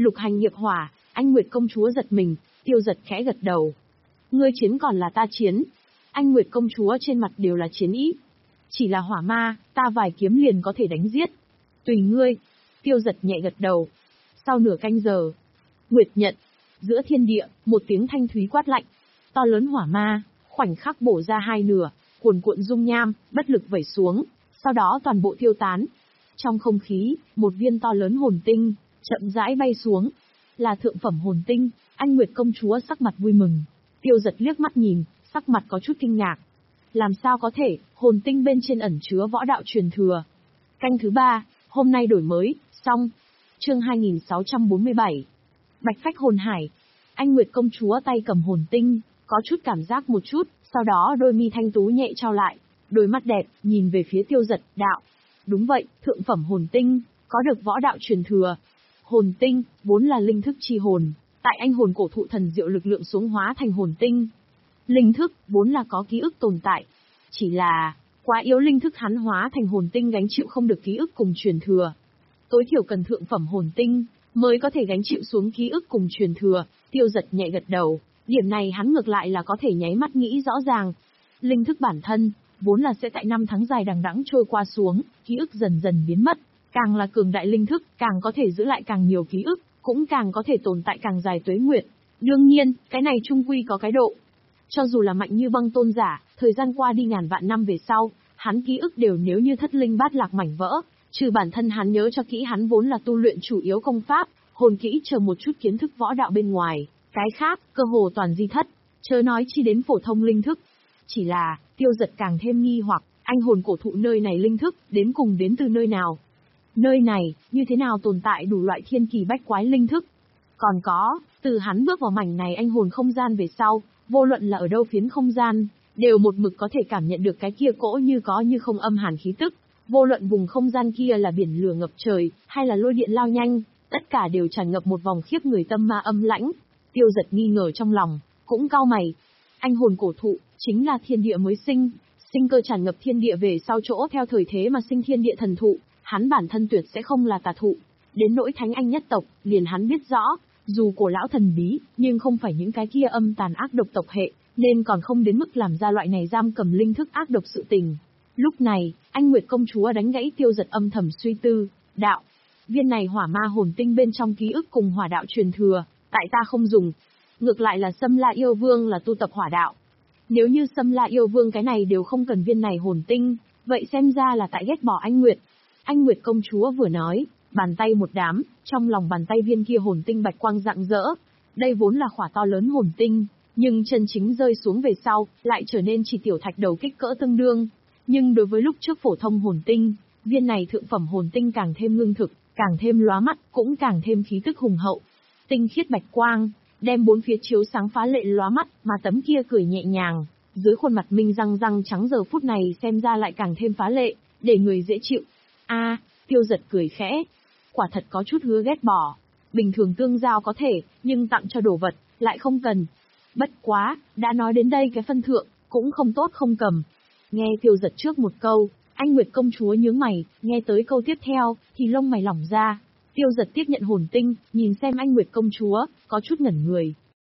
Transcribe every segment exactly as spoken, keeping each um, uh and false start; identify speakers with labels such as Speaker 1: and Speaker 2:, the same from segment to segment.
Speaker 1: Lục hành nghiệp hỏa, anh Nguyệt công chúa giật mình, Tiêu Giật khẽ gật đầu. Ngươi chiến còn là ta chiến? Anh Nguyệt công chúa trên mặt đều là chiến ý. Chỉ là hỏa ma, ta vài kiếm liền có thể đánh giết. Tùy ngươi. Tiêu Giật nhẹ gật đầu. Sau nửa canh giờ, Nguyệt nhận, giữa thiên địa, một tiếng thanh thúy quát lạnh. To lớn hỏa ma, khoảnh khắc bổ ra hai nửa, cuồn cuộn dung nham, bất lực vẩy xuống, sau đó toàn bộ tiêu tán. Trong không khí, một viên to lớn hồn tinh, chậm rãi bay xuống. Là thượng phẩm hồn tinh, anh Nguyệt công chúa sắc mặt vui mừng. Tiêu Giật liếc mắt nhìn, sắc mặt có chút kinh ngạc. Làm sao có thể, hồn tinh bên trên ẩn chứa võ đạo truyền thừa. Canh thứ ba, hôm nay đổi mới, xong. Chương hai nghìn sáu trăm bốn mươi bảy. Bạch phách hồn hải. Anh Nguyệt công chúa tay cầm hồn tinh, có chút cảm giác một chút, sau đó đôi mi thanh tú nhẹ trao lại, đôi mắt đẹp, nhìn về phía Tiêu Giật, đạo. Đúng vậy, thượng phẩm hồn tinh, có được võ đạo truyền thừa. Hồn tinh, vốn là linh thức chi hồn, tại anh hồn cổ thụ thần diệu lực lượng xuống hóa thành hồn tinh. Linh thức, vốn là có ký ức tồn tại. Chỉ là, quá yếu linh thức hắn hóa thành hồn tinh gánh chịu không được ký ức cùng truyền thừa. Tối thiểu cần thượng phẩm hồn tinh, mới có thể gánh chịu xuống ký ức cùng truyền thừa. Tiêu Giật nhẹ gật đầu, điểm này hắn ngược lại là có thể nháy mắt nghĩ rõ ràng. Linh thức bản thân, vốn là sẽ tại năm tháng dài đằng đẵng trôi qua xuống, ký ức dần dần biến mất. Càng là cường đại linh thức, càng có thể giữ lại càng nhiều ký ức, cũng càng có thể tồn tại càng dài tuế nguyệt. Đương nhiên, cái này chung quy có cái độ. Cho dù là mạnh như băng tôn giả, thời gian qua đi ngàn vạn năm về sau, hắn ký ức đều nếu như thất linh bát lạc mảnh vỡ, trừ bản thân hắn nhớ cho kỹ hắn vốn là tu luyện chủ yếu công pháp, hồn kỹ chờ một chút kiến thức võ đạo bên ngoài, cái khác, cơ hồ toàn di thất, chớ nói chi đến phổ thông linh thức. Chỉ là, Tiêu Giật càng thêm nghi hoặc, anh hồn cổ thụ nơi này linh thức, đến cùng đến từ nơi nào? Nơi này, như thế nào tồn tại đủ loại thiên kỳ bách quái linh thức? Còn có, từ hắn bước vào mảnh này anh hồn không gian về sau, vô luận là ở đâu phiến không gian, đều một mực có thể cảm nhận được cái kia cỗ như có như không âm hàn khí tức. Vô luận vùng không gian kia là biển lửa ngập trời, hay là lôi điện lao nhanh, tất cả đều tràn ngập một vòng khiếp người tâm ma âm lãnh. Tiêu Giật nghi ngờ trong lòng, cũng cau mày. Anh hồn cổ thụ, chính là thiên địa mới sinh, sinh cơ tràn ngập thiên địa về sau chỗ theo thời thế mà sinh thiên địa thần thụ, hắn bản thân tuyệt sẽ không là tà thụ. Đến nỗi thánh anh nhất tộc, liền hắn biết rõ, dù cổ lão thần bí, nhưng không phải những cái kia âm tàn ác độc tộc hệ, nên còn không đến mức làm ra loại này giam cầm linh thức ác độc sự tình. Lúc này, anh Nguyệt công chúa đánh gãy Tiêu Giật âm thầm suy tư, đạo. Viên này hỏa ma hồn tinh bên trong ký ức cùng hỏa đạo truyền thừa, tại ta không dùng. Ngược lại là Sâm La Yêu Vương là tu tập hỏa đạo. Nếu như Sâm La Yêu Vương cái này đều không cần viên này hồn tinh, vậy xem ra là tại ghét bỏ anh Nguyệt. Anh Nguyệt công chúa vừa nói, bàn tay một đám, trong lòng bàn tay viên kia hồn tinh bạch quang rạng rỡ. Đây vốn là khỏa to lớn hồn tinh, nhưng chân chính rơi xuống về sau, lại trở nên chỉ tiểu thạch đầu kích cỡ tương đương. Nhưng đối với lúc trước phổ thông hồn tinh, viên này thượng phẩm hồn tinh càng thêm ngưng thực, càng thêm lóa mắt, cũng càng thêm khí tức hùng hậu. Tinh khiết bạch quang, đem bốn phía chiếu sáng phá lệ lóa mắt, mà tấm kia cười nhẹ nhàng, dưới khuôn mặt minh răng răng trắng giờ phút này xem ra lại càng thêm phá lệ, để người dễ chịu. A, Tiêu Giật cười khẽ, quả thật có chút hứa ghét bỏ. Bình thường tương giao có thể, nhưng tặng cho đồ vật, lại không cần. Bất quá, đã nói đến đây cái phân thượng, cũng không tốt không cầm. Nghe Tiêu Giật trước một câu, anh Nguyệt công chúa nhướng mày, nghe tới câu tiếp theo, thì lông mày lỏng ra. Tiêu Giật tiếp nhận hồn tinh, nhìn xem anh Nguyệt công chúa, có chút ngẩn người.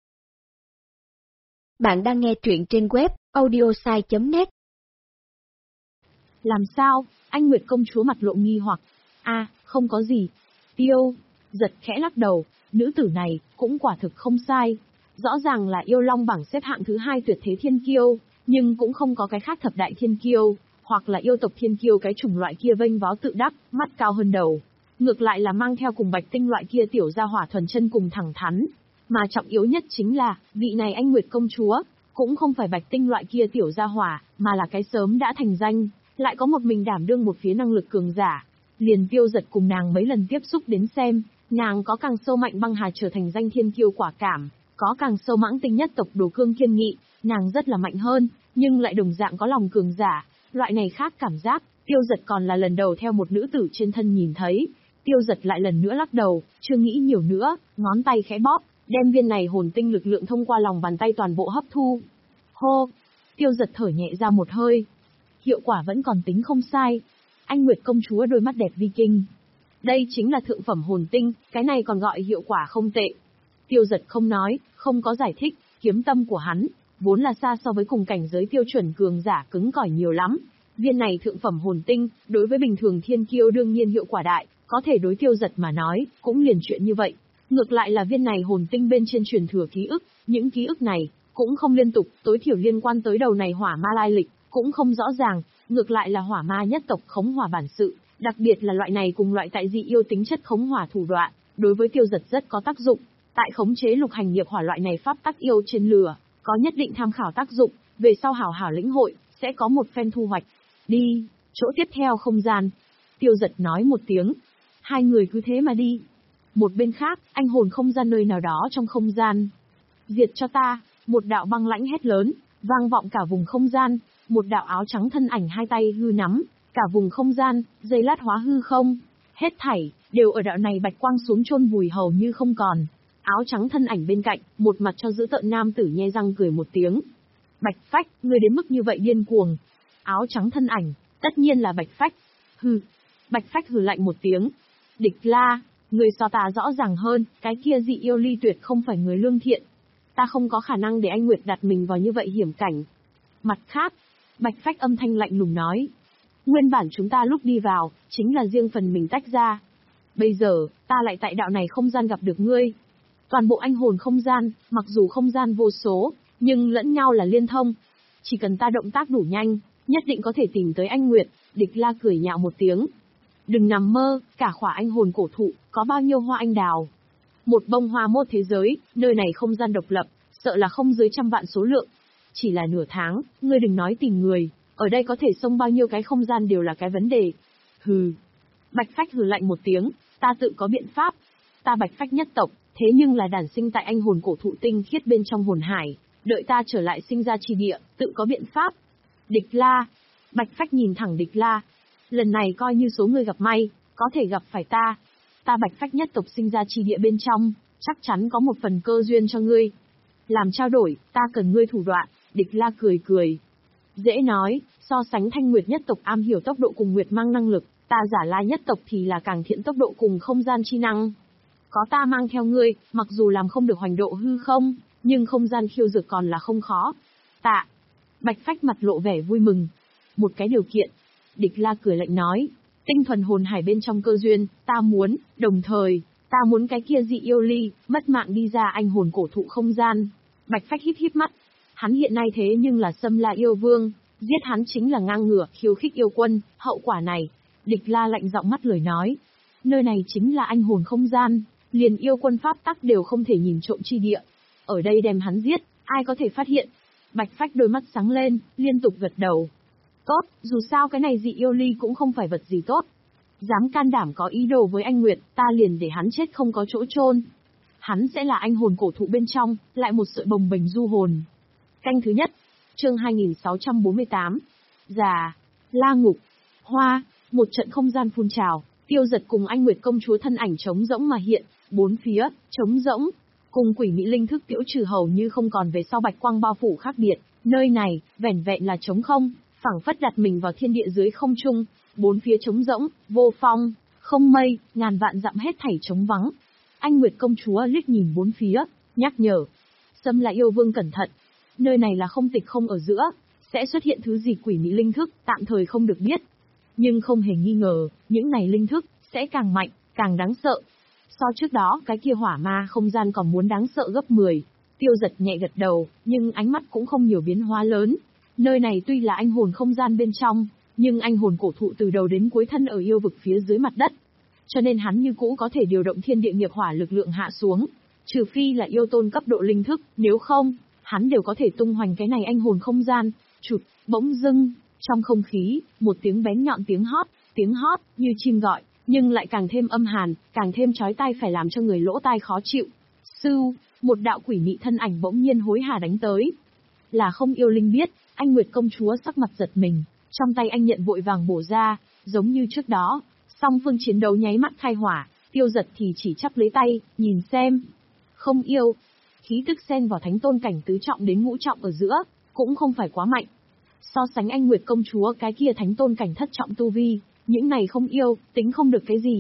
Speaker 2: Bạn đang nghe truyện trên web audiosai chấm net.
Speaker 1: Làm sao? Anh Nguyệt công chúa mặt lộ nghi hoặc. A, à, không có gì. Tiêu Giật khẽ lắc đầu, nữ tử này, cũng quả thực không sai. Rõ ràng là yêu long bảng xếp hạng thứ hai tuyệt thế thiên kiêu, nhưng cũng không có cái khác thập đại thiên kiêu, hoặc là yêu tộc thiên kiêu cái chủng loại kia vênh váo tự đắc, mắt cao hơn đầu. Ngược lại là mang theo cùng bạch tinh loại kia tiểu gia hỏa thuần chân cùng thẳng thắn. Mà trọng yếu nhất chính là, vị này anh Nguyệt công chúa, cũng không phải bạch tinh loại kia tiểu gia hỏa, mà là cái sớm đã thành danh, lại có một mình đảm đương một phía năng lực cường giả. Liền Tiêu Giật cùng nàng mấy lần tiếp xúc đến xem, nàng có càng sâu mạnh băng hà trở thành danh thiên kiêu quả cảm, có càng sâu mãng tinh nhất tộc đồ cương kiên nghị, nàng rất là mạnh hơn, nhưng lại đồng dạng có lòng cường giả, loại này khác cảm giác, Tiêu Giật còn là lần đầu theo một nữ tử trên thân nhìn thấy. Tiêu Giật lại lần nữa lắc đầu, chưa nghĩ nhiều nữa, ngón tay khẽ bóp, đem viên này hồn tinh lực lượng thông qua lòng bàn tay toàn bộ hấp thu. Hô! Tiêu Giật thở nhẹ ra một hơi. Hiệu quả vẫn còn tính không sai. Anh Nguyệt công chúa đôi mắt đẹp vi kinh. Đây chính là thượng phẩm hồn tinh, cái này còn gọi hiệu quả không tệ. Tiêu Giật không nói, không có giải thích, kiếm tâm của hắn, vốn là xa so với cùng cảnh giới tiêu chuẩn cường giả cứng cỏi nhiều lắm. Viên này thượng phẩm hồn tinh, đối với bình thường thiên kiêu đương nhiên hiệu quả đại, có thể đối Tiêu Giật mà nói, cũng liền chuyện như vậy. Ngược lại là viên này hồn tinh bên trên truyền thừa ký ức, những ký ức này, cũng không liên tục, tối thiểu liên quan tới đầu này hỏa ma lai lịch, cũng không rõ ràng, ngược lại là hỏa ma nhất tộc khống hỏa bản sự, đặc biệt là loại này cùng loại tại dị yêu tính chất khống hỏa thủ đoạn, đối với Tiêu Giật rất có tác dụng. Tại khống chế lục hành nghiệp hỏa loại này pháp tắc yêu trên lửa, có nhất định tham khảo tác dụng, về sau hảo hảo lĩnh hội, sẽ có một phen thu hoạch. Đi, chỗ tiếp theo không gian. Tiêu Giật nói một tiếng. Hai người cứ thế mà đi. Một bên khác, anh hồn không gian nơi nào đó trong không gian. Diệt cho ta, một đạo băng lãnh hét lớn, vang vọng cả vùng không gian, một đạo áo trắng thân ảnh hai tay hư nắm, cả vùng không gian, giây lát hóa hư không. Hết thảy, đều ở đạo này bạch quang xuống chôn vùi hầu như không còn. Áo trắng thân ảnh bên cạnh, một mặt cho giữ tợn nam tử nhe răng cười một tiếng. Bạch Phách, ngươi đến mức như vậy điên cuồng. Áo trắng thân ảnh, tất nhiên là Bạch Phách. Hừ. Bạch Phách hừ lạnh một tiếng. Địch La, người so ta rõ ràng hơn, cái kia dị yêu ly tuyệt không phải người lương thiện. Ta không có khả năng để anh Nguyệt đặt mình vào như vậy hiểm cảnh. Mặt khác, Bạch Phách âm thanh lạnh lùng nói. Nguyên bản chúng ta lúc đi vào, chính là riêng phần mình tách ra. Bây giờ, ta lại tại đạo này không gian gặp được ngươi. Toàn bộ anh hồn không gian, mặc dù không gian vô số, nhưng lẫn nhau là liên thông. Chỉ cần ta động tác đủ nhanh, nhất định có thể tìm tới anh Nguyệt. Địch La cười nhạo một tiếng. Đừng nằm mơ, cả khỏa anh hồn cổ thụ, có bao nhiêu hoa anh đào. Một bông hoa một thế giới, nơi này không gian độc lập, sợ là không dưới trăm vạn số lượng. Chỉ là nửa tháng, ngươi đừng nói tìm người, ở đây có thể xông bao nhiêu cái không gian đều là cái vấn đề. Hừ. Bạch Phách hừ lạnh một tiếng, ta tự có biện pháp. Ta Bạch Phách nhất tộc, thế nhưng là đản sinh tại anh hồn cổ thụ tinh khiết bên trong hồn hải, đợi ta trở lại sinh ra chi địa, tự có biện pháp. Địch La. Bạch Phách nhìn thẳng Địch La. Lần này coi như số người gặp may, có thể gặp phải ta. Ta Bạch Phách nhất tộc sinh ra chi địa bên trong, chắc chắn có một phần cơ duyên cho ngươi. Làm trao đổi, ta cần ngươi thủ đoạn. Địch La cười cười. Dễ nói, so sánh Thanh Nguyệt nhất tộc am hiểu tốc độ cùng Nguyệt mang năng lực, ta Giả La nhất tộc thì là càng thiện tốc độ cùng không gian chi năng. Có ta mang theo ngươi, mặc dù làm không được hoành độ hư không, nhưng không gian khiêu dược còn là không khó. Tạ. Bạch Phách mặt lộ vẻ vui mừng. Một cái điều kiện. Địch La cười lạnh nói. Tinh thuần hồn hải bên trong cơ duyên, ta muốn, đồng thời, ta muốn cái kia dị yêu ly, mất mạng đi ra anh hồn cổ thụ không gian. Bạch Phách híp híp mắt. Hắn hiện nay thế nhưng là Xâm La yêu vương, giết hắn chính là ngang ngửa, khiêu khích yêu quân, hậu quả này. Địch La lạnh giọng mắt lời nói. Nơi này chính là anh hồn không gian, liền yêu quân pháp tắc đều không thể nhìn trộm chi địa. Ở đây đem hắn giết, ai có thể phát hiện? Bạch Phách đôi mắt sáng lên, liên tục gật đầu. Tốt, dù sao cái này dị yêu ly cũng không phải vật gì tốt. Dám can đảm có ý đồ với anh Nguyệt, ta liền để hắn chết không có chỗ chôn. Hắn sẽ là anh hồn cổ thụ bên trong, lại một sợi bồng bềnh du hồn. Canh thứ nhất, chương hai nghìn sáu trăm bốn mươi tám. Già, La Ngục, Hoa, một trận không gian phun trào, Tiêu Giật cùng anh Nguyệt công chúa thân ảnh trống rỗng mà hiện, bốn phía, trống rỗng. Cùng quỷ mỹ linh thức tiễu trừ hầu như không còn về sau bạch quang bao phủ khác biệt, nơi này, vẻn vẹn là trống không, phảng phất đặt mình vào thiên địa dưới không trung, bốn phía trống rỗng, vô phong, không mây, ngàn vạn dặm hết thảy trống vắng. Anh Nguyệt công chúa liếc nhìn bốn phía, nhắc nhở. Xâm La yêu vương cẩn thận, nơi này là không tịch không ở giữa, sẽ xuất hiện thứ gì quỷ mỹ linh thức, tạm thời không được biết. Nhưng không hề nghi ngờ, những này linh thức, sẽ càng mạnh, càng đáng sợ. So trước đó, cái kia hỏa ma không gian còn muốn đáng sợ gấp mười. Tiêu Giật nhẹ gật đầu, nhưng ánh mắt cũng không nhiều biến hóa lớn. Nơi này tuy là anh hồn không gian bên trong, nhưng anh hồn cổ thụ từ đầu đến cuối thân ở yêu vực phía dưới mặt đất. Cho nên hắn như cũ có thể điều động thiên địa nghiệp hỏa lực lượng hạ xuống. Trừ phi là yêu tôn cấp độ linh thức, nếu không, hắn đều có thể tung hoành cái này anh hồn không gian. Chụp, bỗng dưng, trong không khí, một tiếng bén nhọn tiếng hót, tiếng hót, như chim gọi, nhưng lại càng thêm âm hàn, càng thêm chói tai phải làm cho người lỗ tai khó chịu. Sưu, một đạo quỷ mị thân ảnh bỗng nhiên hối hả đánh tới. Là không yêu linh biết, anh Nguyệt công chúa sắc mặt giật mình, trong tay anh nhận vội vàng bổ ra, giống như trước đó, song phương chiến đấu nháy mắt khai hỏa, Tiêu Giật thì chỉ chắp lấy tay, nhìn xem. Không yêu, khí tức xen vào thánh tôn cảnh tứ trọng đến ngũ trọng ở giữa, cũng không phải quá mạnh. So sánh anh Nguyệt công chúa cái kia thánh tôn cảnh thất trọng tu vi, những này không yêu, tính không được cái gì.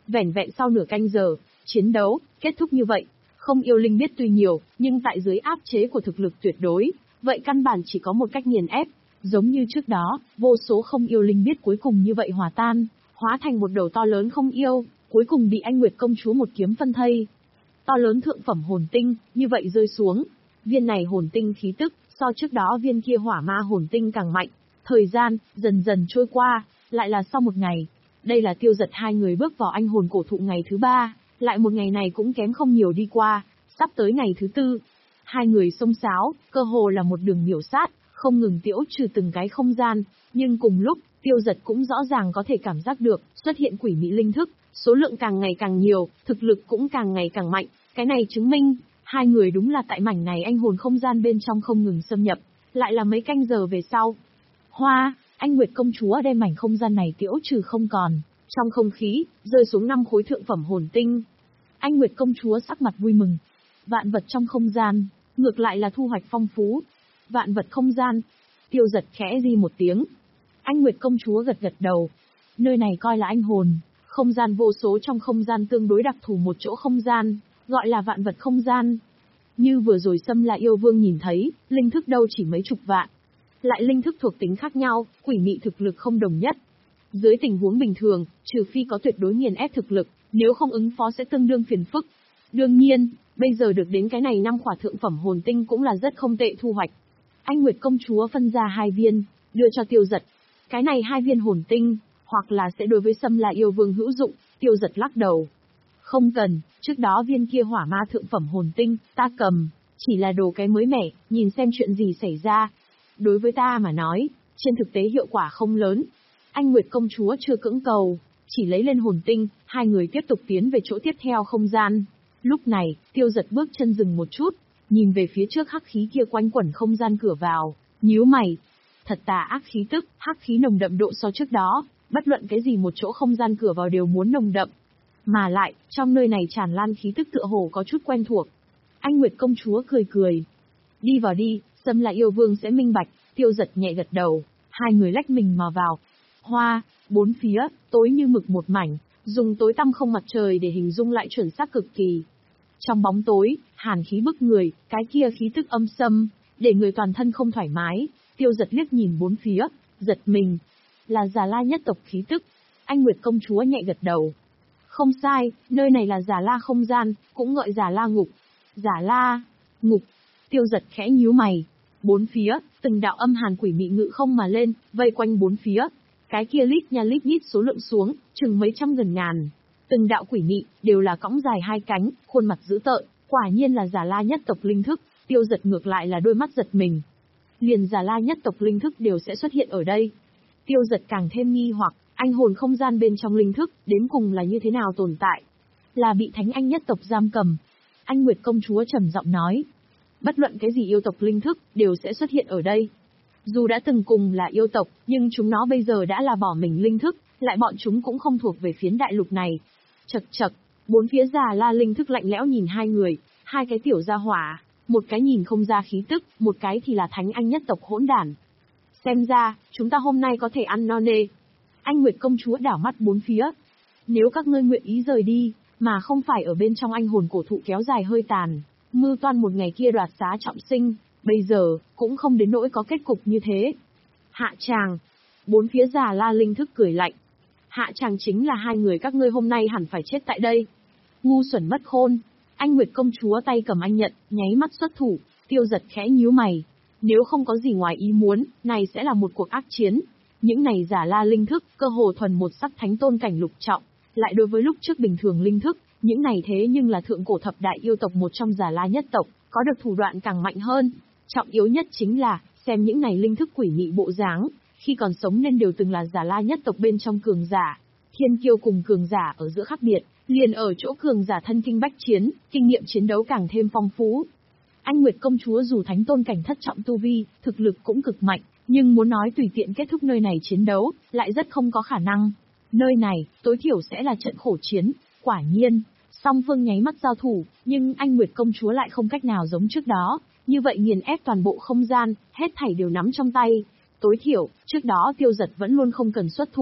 Speaker 1: Vẻn vẹn sau nửa canh giờ, chiến đấu kết thúc như vậy. Không yêu linh biết tuy nhiều, nhưng tại dưới áp chế của thực lực tuyệt đối, vậy căn bản chỉ có một cách nghiền ép. Giống như trước đó, vô số không yêu linh biết cuối cùng như vậy hòa tan, hóa thành một đầu to lớn không yêu, cuối cùng bị anh Nguyệt công chúa một kiếm phân thây. To lớn thượng phẩm hồn tinh, như vậy rơi xuống. Viên này hồn tinh khí tức, so trước đó viên kia hỏa ma hồn tinh càng mạnh. Thời gian, dần dần trôi qua, lại là sau một ngày. Đây là Tiêu Dật hai người bước vào anh hồn cổ thụ ngày thứ ba, lại một ngày này cũng kém không nhiều đi qua, sắp tới ngày thứ tư. Hai người xông xáo, cơ hồ là một đường miểu sát, không ngừng tiễu trừ từng cái không gian, nhưng cùng lúc, Tiêu Dật cũng rõ ràng có thể cảm giác được, xuất hiện quỷ mị linh thức, số lượng càng ngày càng nhiều, thực lực cũng càng ngày càng mạnh, cái này chứng minh, hai người đúng là tại mảnh này anh hồn không gian bên trong không ngừng xâm nhập, lại là mấy canh giờ về sau. Hoa, anh Nguyệt công chúa đem mảnh không gian này tiễu trừ không còn, trong không khí, rơi xuống năm khối thượng phẩm hồn tinh. Anh Nguyệt công chúa sắc mặt vui mừng. Vạn vật trong không gian, ngược lại là thu hoạch phong phú. Vạn vật không gian. Tiêu Dật khẽ di một tiếng. Anh Nguyệt công chúa gật gật đầu. Nơi này coi là anh hồn, không gian vô số trong không gian tương đối đặc thù một chỗ không gian, gọi là vạn vật không gian. Như vừa rồi Sâm La Yêu Vương nhìn thấy, linh thức đâu chỉ mấy chục vạn. Lại linh thức thuộc tính khác nhau, quỷ mị thực lực không đồng nhất. Dưới tình huống bình thường, trừ phi có tuyệt đối nghiền ép thực lực, nếu không ứng phó sẽ tương đương phiền phức. Đương nhiên, bây giờ được đến cái này năm khỏa thượng phẩm hồn tinh cũng là rất không tệ thu hoạch. Anh Nguyệt công chúa phân ra hai viên, đưa cho Tiêu Dật. Cái này hai viên hồn tinh, hoặc là sẽ đối với Sâm La Yêu Vương hữu dụng, Tiêu Dật lắc đầu. Không cần, trước đó viên kia hỏa ma thượng phẩm hồn tinh, ta cầm, chỉ là đồ cái mới mẻ, nhìn xem chuyện gì xảy ra. Đối với ta mà nói, trên thực tế hiệu quả không lớn. Anh Nguyệt công chúa chưa cưỡng cầu, chỉ lấy lên hồn tinh, hai người tiếp tục tiến về chỗ tiếp theo không gian. Lúc này, Tiêu Dật bước chân dừng một chút, nhìn về phía trước hắc khí kia quanh quẩn không gian cửa vào, nhíu mày. Thật tà ác khí tức, hắc khí nồng đậm độ so trước đó, bất luận cái gì một chỗ không gian cửa vào đều muốn nồng đậm. Mà lại, trong nơi này tràn lan khí tức tựa hồ có chút quen thuộc. Anh Nguyệt công chúa cười cười. Đi vào đi, Sâm La Yêu Vương sẽ minh bạch. Tiêu Dật nhẹ gật đầu, hai người lách mình mà vào. Hoa, bốn phía, tối như mực một mảnh, dùng tối tăm không mặt trời để hình dung lại chuẩn xác cực kỳ. Trong bóng tối, hàn khí bức người, cái kia khí tức âm xâm, để người toàn thân không thoải mái. Tiêu Dật liếc nhìn bốn phía, giật mình. Là Già La nhất tộc khí tức. Anh Nguyệt công chúa nhẹ gật đầu. Không sai, nơi này là Già La không gian, cũng gọi Già La ngục. Già La, ngục. Tiêu Dật khẽ nhíu mày. Bốn phía, từng đạo âm hàn quỷ mị ngự không mà lên, vây quanh bốn phía. Cái kia lít nha lít nhít số lượng xuống, chừng mấy trăm gần ngàn. Từng đạo quỷ mị, đều là cõng dài hai cánh, khuôn mặt dữ tợn, quả nhiên là Già La nhất tộc linh thức. Tiêu Dật ngược lại là đôi mắt giật mình. Liền Già La nhất tộc linh thức đều sẽ xuất hiện ở đây. Tiêu Dật càng thêm nghi hoặc, anh hồn không gian bên trong linh thức, đến cùng là như thế nào tồn tại? Là bị Thánh Anh nhất tộc giam cầm. Anh Nguyệt công chúa trầm giọng nói. Bất luận cái gì yêu tộc linh thức, đều sẽ xuất hiện ở đây. Dù đã từng cùng là yêu tộc, nhưng chúng nó bây giờ đã là bỏ mình linh thức, lại bọn chúng cũng không thuộc về phiến đại lục này. Chật chật, bốn phía Già La linh thức lạnh lẽo nhìn hai người, hai cái tiểu gia hỏa, một cái nhìn không ra khí tức, một cái thì là Thánh Anh nhất tộc hỗn đản. Xem ra, chúng ta hôm nay có thể ăn no nê. Anh Nguyệt công chúa đảo mắt bốn phía. Nếu các ngươi nguyện ý rời đi, mà không phải ở bên trong anh hồn cổ thụ kéo dài hơi tàn, mưu toan một ngày kia đoạt xá trọng sinh, bây giờ, cũng không đến nỗi có kết cục như thế. Hạ tràng. Bốn phía Già La linh thức cười lạnh. Hạ tràng chính là hai người các ngươi hôm nay hẳn phải chết tại đây. Ngu xuẩn mất khôn. Anh Nguyệt công chúa tay cầm anh nhận, nháy mắt xuất thủ. Tiêu Dật khẽ nhíu mày. Nếu không có gì ngoài ý muốn, này sẽ là một cuộc ác chiến. Những này Già La linh thức, cơ hồ thuần một sắc thánh tôn cảnh lục trọng, lại đối với lúc trước bình thường linh thức, những này thế nhưng là thượng cổ thập đại yêu tộc một trong Già La nhất tộc, có được thủ đoạn càng mạnh hơn. Trọng yếu nhất chính là, xem những này linh thức quỷ mị bộ dáng, khi còn sống nên đều từng là Già La nhất tộc bên trong cường giả. Thiên kiêu cùng cường giả ở giữa khác biệt, liền ở chỗ cường giả thân kinh bách chiến, kinh nghiệm chiến đấu càng thêm phong phú. Anh Nguyệt công chúa dù thánh tôn cảnh thất trọng tu vi, thực lực cũng cực mạnh, nhưng muốn nói tùy tiện kết thúc nơi này chiến đấu, lại rất không có khả năng. Nơi này, tối thiểu sẽ là trận khổ chiến, quả nhiên. Song phương nháy mắt giao thủ, nhưng anh Nguyệt công chúa lại không cách nào giống trước đó, như vậy nghiền ép toàn bộ không gian, hết thảy đều nắm trong tay. Tối thiểu, trước đó Tiêu Dật vẫn luôn không cần xuất thủ,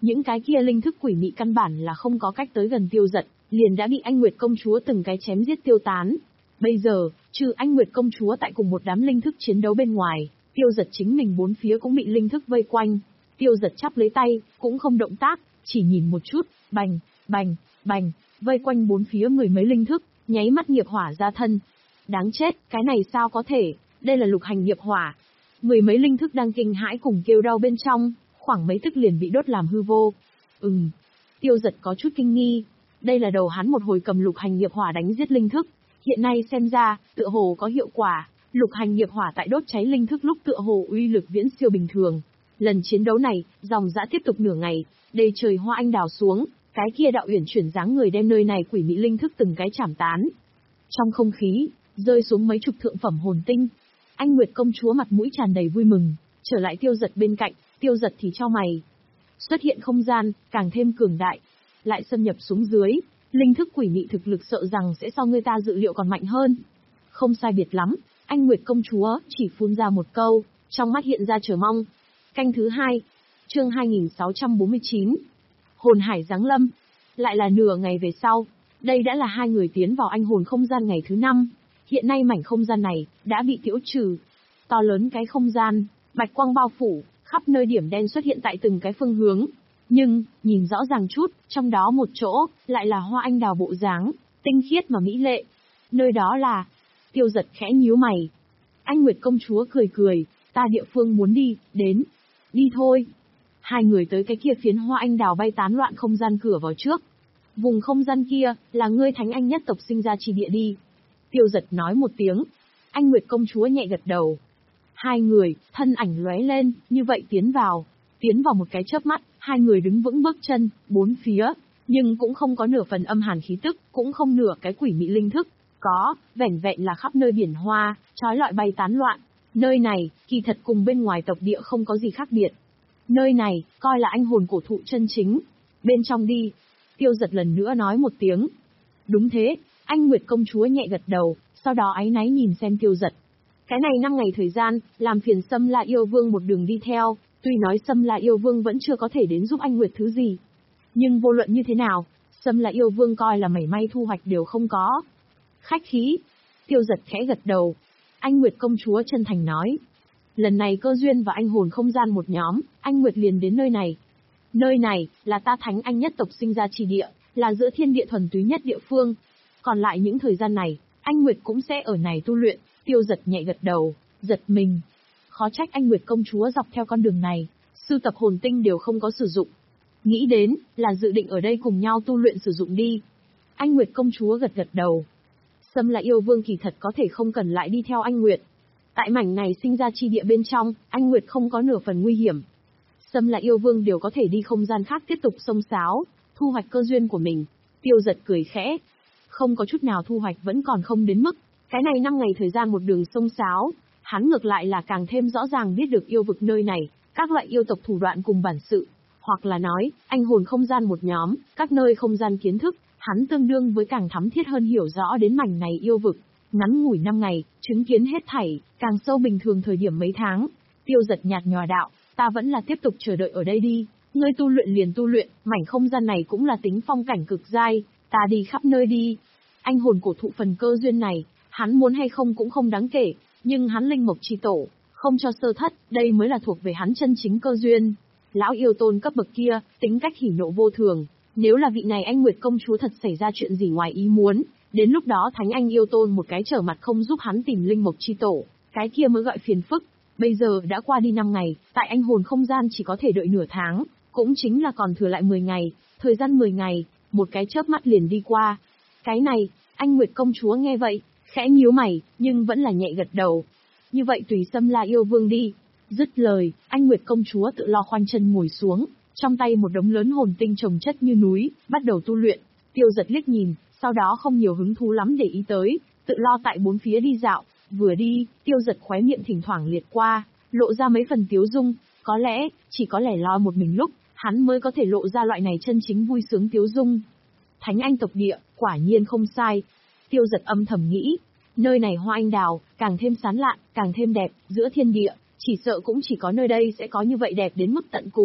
Speaker 1: Những cái kia linh thức quỷ mị căn bản là không có cách tới gần Tiêu Dật, liền đã bị Anh Nguyệt công chúa từng cái chém giết tiêu tán. Bây giờ, trừ Anh Nguyệt công chúa tại cùng một đám linh thức chiến đấu bên ngoài, Tiêu Dật chính mình bốn phía cũng bị linh thức vây quanh. Tiêu Dật chắp lấy tay, cũng không động tác, chỉ nhìn một chút, bành, bành, bành, vây quanh bốn phía mười mấy linh thức, nháy mắt nghiệp hỏa ra thân. Đáng chết, cái này sao có thể, đây là lục hành nghiệp hỏa. Mười mấy linh thức đang kinh hãi cùng kêu đau bên trong, khoảng mấy tức liền bị đốt làm hư vô. Ừm, Tiêu Dật có chút kinh nghi, đây là đầu hắn một hồi cầm lục hành nghiệp hỏa đánh giết linh thức, hiện nay xem ra, tựa hồ có hiệu quả, lục hành nghiệp hỏa tại đốt cháy linh thức lúc tựa hồ uy lực viễn siêu bình thường. Lần chiến đấu này, dòng dã tiếp tục nửa ngày, đầy trời hoa anh đào xuống, cái kia đạo uyển chuyển dáng người đem nơi này quỷ mị linh thức từng cái chảm tán. Trong không khí, rơi xuống mấy chục thượng phẩm hồn tinh. Anh Nguyệt công chúa mặt mũi tràn đầy vui mừng, trở lại Tiêu Dật bên cạnh, Tiêu Dật thì chau mày. Xuất hiện không gian, càng thêm cường đại, lại xâm nhập xuống dưới, linh thức quỷ mị thực lực sợ rằng sẽ so người ta dự liệu còn mạnh hơn. Không sai biệt lắm, Anh Nguyệt công chúa chỉ phun ra một câu, trong mắt hiện ra chờ mong. Canh thứ hai, chương hai nghìn sáu trăm bốn mươi chín. Hồn hải giáng lâm. Lại là nửa ngày về sau, đây đã là hai người tiến vào anh hồn không gian ngày thứ năm. Hiện nay mảnh không gian này đã bị tiêu trừ. To lớn cái không gian, bạch quang bao phủ, khắp nơi điểm đen xuất hiện tại từng cái phương hướng. Nhưng, nhìn rõ ràng chút, trong đó một chỗ, lại là hoa anh đào bộ dáng, tinh khiết mà mỹ lệ. Nơi đó là... Tiêu Dật khẽ nhíu mày. Anh Nguyệt công chúa cười cười, ta địa phương muốn đi, đến. Đi thôi. Hai người tới cái kia phiến hoa anh đào bay tán loạn không gian cửa vào trước. Vùng không gian kia, là ngươi thánh anh nhất tộc sinh ra chi địa đi. Tiêu Dật nói một tiếng. Anh Nguyệt công chúa nhẹ gật đầu. Hai người, thân ảnh lóe lên, như vậy tiến vào. Tiến vào một cái chớp mắt, hai người đứng vững bước chân, bốn phía. Nhưng cũng không có nửa phần âm hàn khí tức, cũng không nửa cái quỷ mị linh thức. Có, vẻn vẹn là khắp nơi biển hoa, trói lọi bay tán loạn. Nơi này, kỳ thật cùng bên ngoài tộc địa không có gì khác biệt. Nơi này, coi là anh hồn cổ thụ chân chính. Bên trong đi. Tiêu Dật lần nữa nói một tiếng. Đúng thế, anh Nguyệt công chúa nhẹ gật đầu, sau đó áy náy nhìn xem Tiêu Dật. Cái này năm ngày thời gian, làm phiền Sâm La Yêu Vương một đường đi theo, tuy nói Sâm La Yêu Vương vẫn chưa có thể đến giúp anh Nguyệt thứ gì. Nhưng vô luận như thế nào, Sâm La Yêu Vương coi là mảy may thu hoạch đều không có. Khách khí. Tiêu Dật khẽ gật đầu. Anh Nguyệt công chúa chân thành nói. Lần này cơ duyên và anh hồn không gian một nhóm, anh Nguyệt liền đến nơi này. Nơi này, là ta thánh anh nhất tộc sinh ra chi địa, là giữa thiên địa thuần túy nhất địa phương. Còn lại những thời gian này, anh Nguyệt cũng sẽ ở này tu luyện. Tiêu Dật nhẹ gật đầu, giật mình. Khó trách anh Nguyệt công chúa dọc theo con đường này, sưu tập hồn tinh đều không có sử dụng. Nghĩ đến, là dự định ở đây cùng nhau tu luyện sử dụng đi. Anh Nguyệt công chúa gật gật đầu. Sâm là yêu vương kỳ thật có thể không cần lại đi theo anh Nguyệt. Tại mảnh này sinh ra chi địa bên trong, anh Nguyệt không có nửa phần nguy hiểm. Sâm là yêu vương đều có thể đi không gian khác tiếp tục xông xáo, thu hoạch cơ duyên của mình. Tiêu Dật cười khẽ. Không có chút nào thu hoạch vẫn còn không đến mức. Cái này năm ngày thời gian một đường xông xáo, hắn ngược lại là càng thêm rõ ràng biết được yêu vực nơi này, các loại yêu tộc thủ đoạn cùng bản sự. Hoặc là nói, anh hồn không gian một nhóm, các nơi không gian kiến thức, hắn tương đương với càng thắm thiết hơn hiểu rõ đến mảnh này yêu vực. Ngắn ngủi năm ngày, chứng kiến hết thảy, càng sâu bình thường thời điểm mấy tháng. Tiêu Dật nhạt nhòa đạo, ta vẫn là tiếp tục chờ đợi ở đây đi, ngươi tu luyện liền tu luyện, mảnh không gian này cũng là tính phong cảnh cực dai, ta đi khắp nơi đi. Anh hồn cổ thụ phần cơ duyên này, hắn muốn hay không cũng không đáng kể, nhưng hắn linh mộc chi tổ, không cho sơ thất, đây mới là thuộc về hắn chân chính cơ duyên. Lão yêu tôn cấp bậc kia, tính cách hỉ nộ vô thường, nếu là vị này anh Nguyệt công chúa thật xảy ra chuyện gì ngoài ý muốn, đến lúc đó thánh anh yêu tôn một cái trở mặt không giúp hắn tìm linh mộc chi tổ, cái kia mới gọi phiền phức. Bây giờ đã qua đi năm ngày, tại anh hồn không gian chỉ có thể đợi nửa tháng, cũng chính là còn thừa lại mười ngày, thời gian mười ngày, một cái chớp mắt liền đi qua. Cái này, anh Nguyệt công chúa nghe vậy, khẽ nhíu mày, nhưng vẫn là nhẹ gật đầu. Như vậy tùy Sâm La yêu vương đi. Dứt lời, anh Nguyệt công chúa tự lo khoanh chân ngồi xuống, trong tay một đống lớn hồn tinh chồng chất như núi, bắt đầu tu luyện. Tiêu Dật liếc nhìn, sau đó không nhiều hứng thú lắm để ý tới, tự lo tại bốn phía đi dạo. Vừa đi, Tiêu Dật khóe miệng thỉnh thoảng liệt qua, lộ ra mấy phần tiếu dung, có lẽ, chỉ có lẻ loi một mình lúc, hắn mới có thể lộ ra loại này chân chính vui sướng tiếu dung. Thánh anh tộc địa, quả nhiên không sai. Tiêu Dật âm thầm nghĩ, nơi này hoa anh đào, càng thêm sán lạn, càng thêm đẹp, giữa thiên địa, chỉ sợ cũng chỉ có nơi đây sẽ có như vậy đẹp đến mức tận cùng.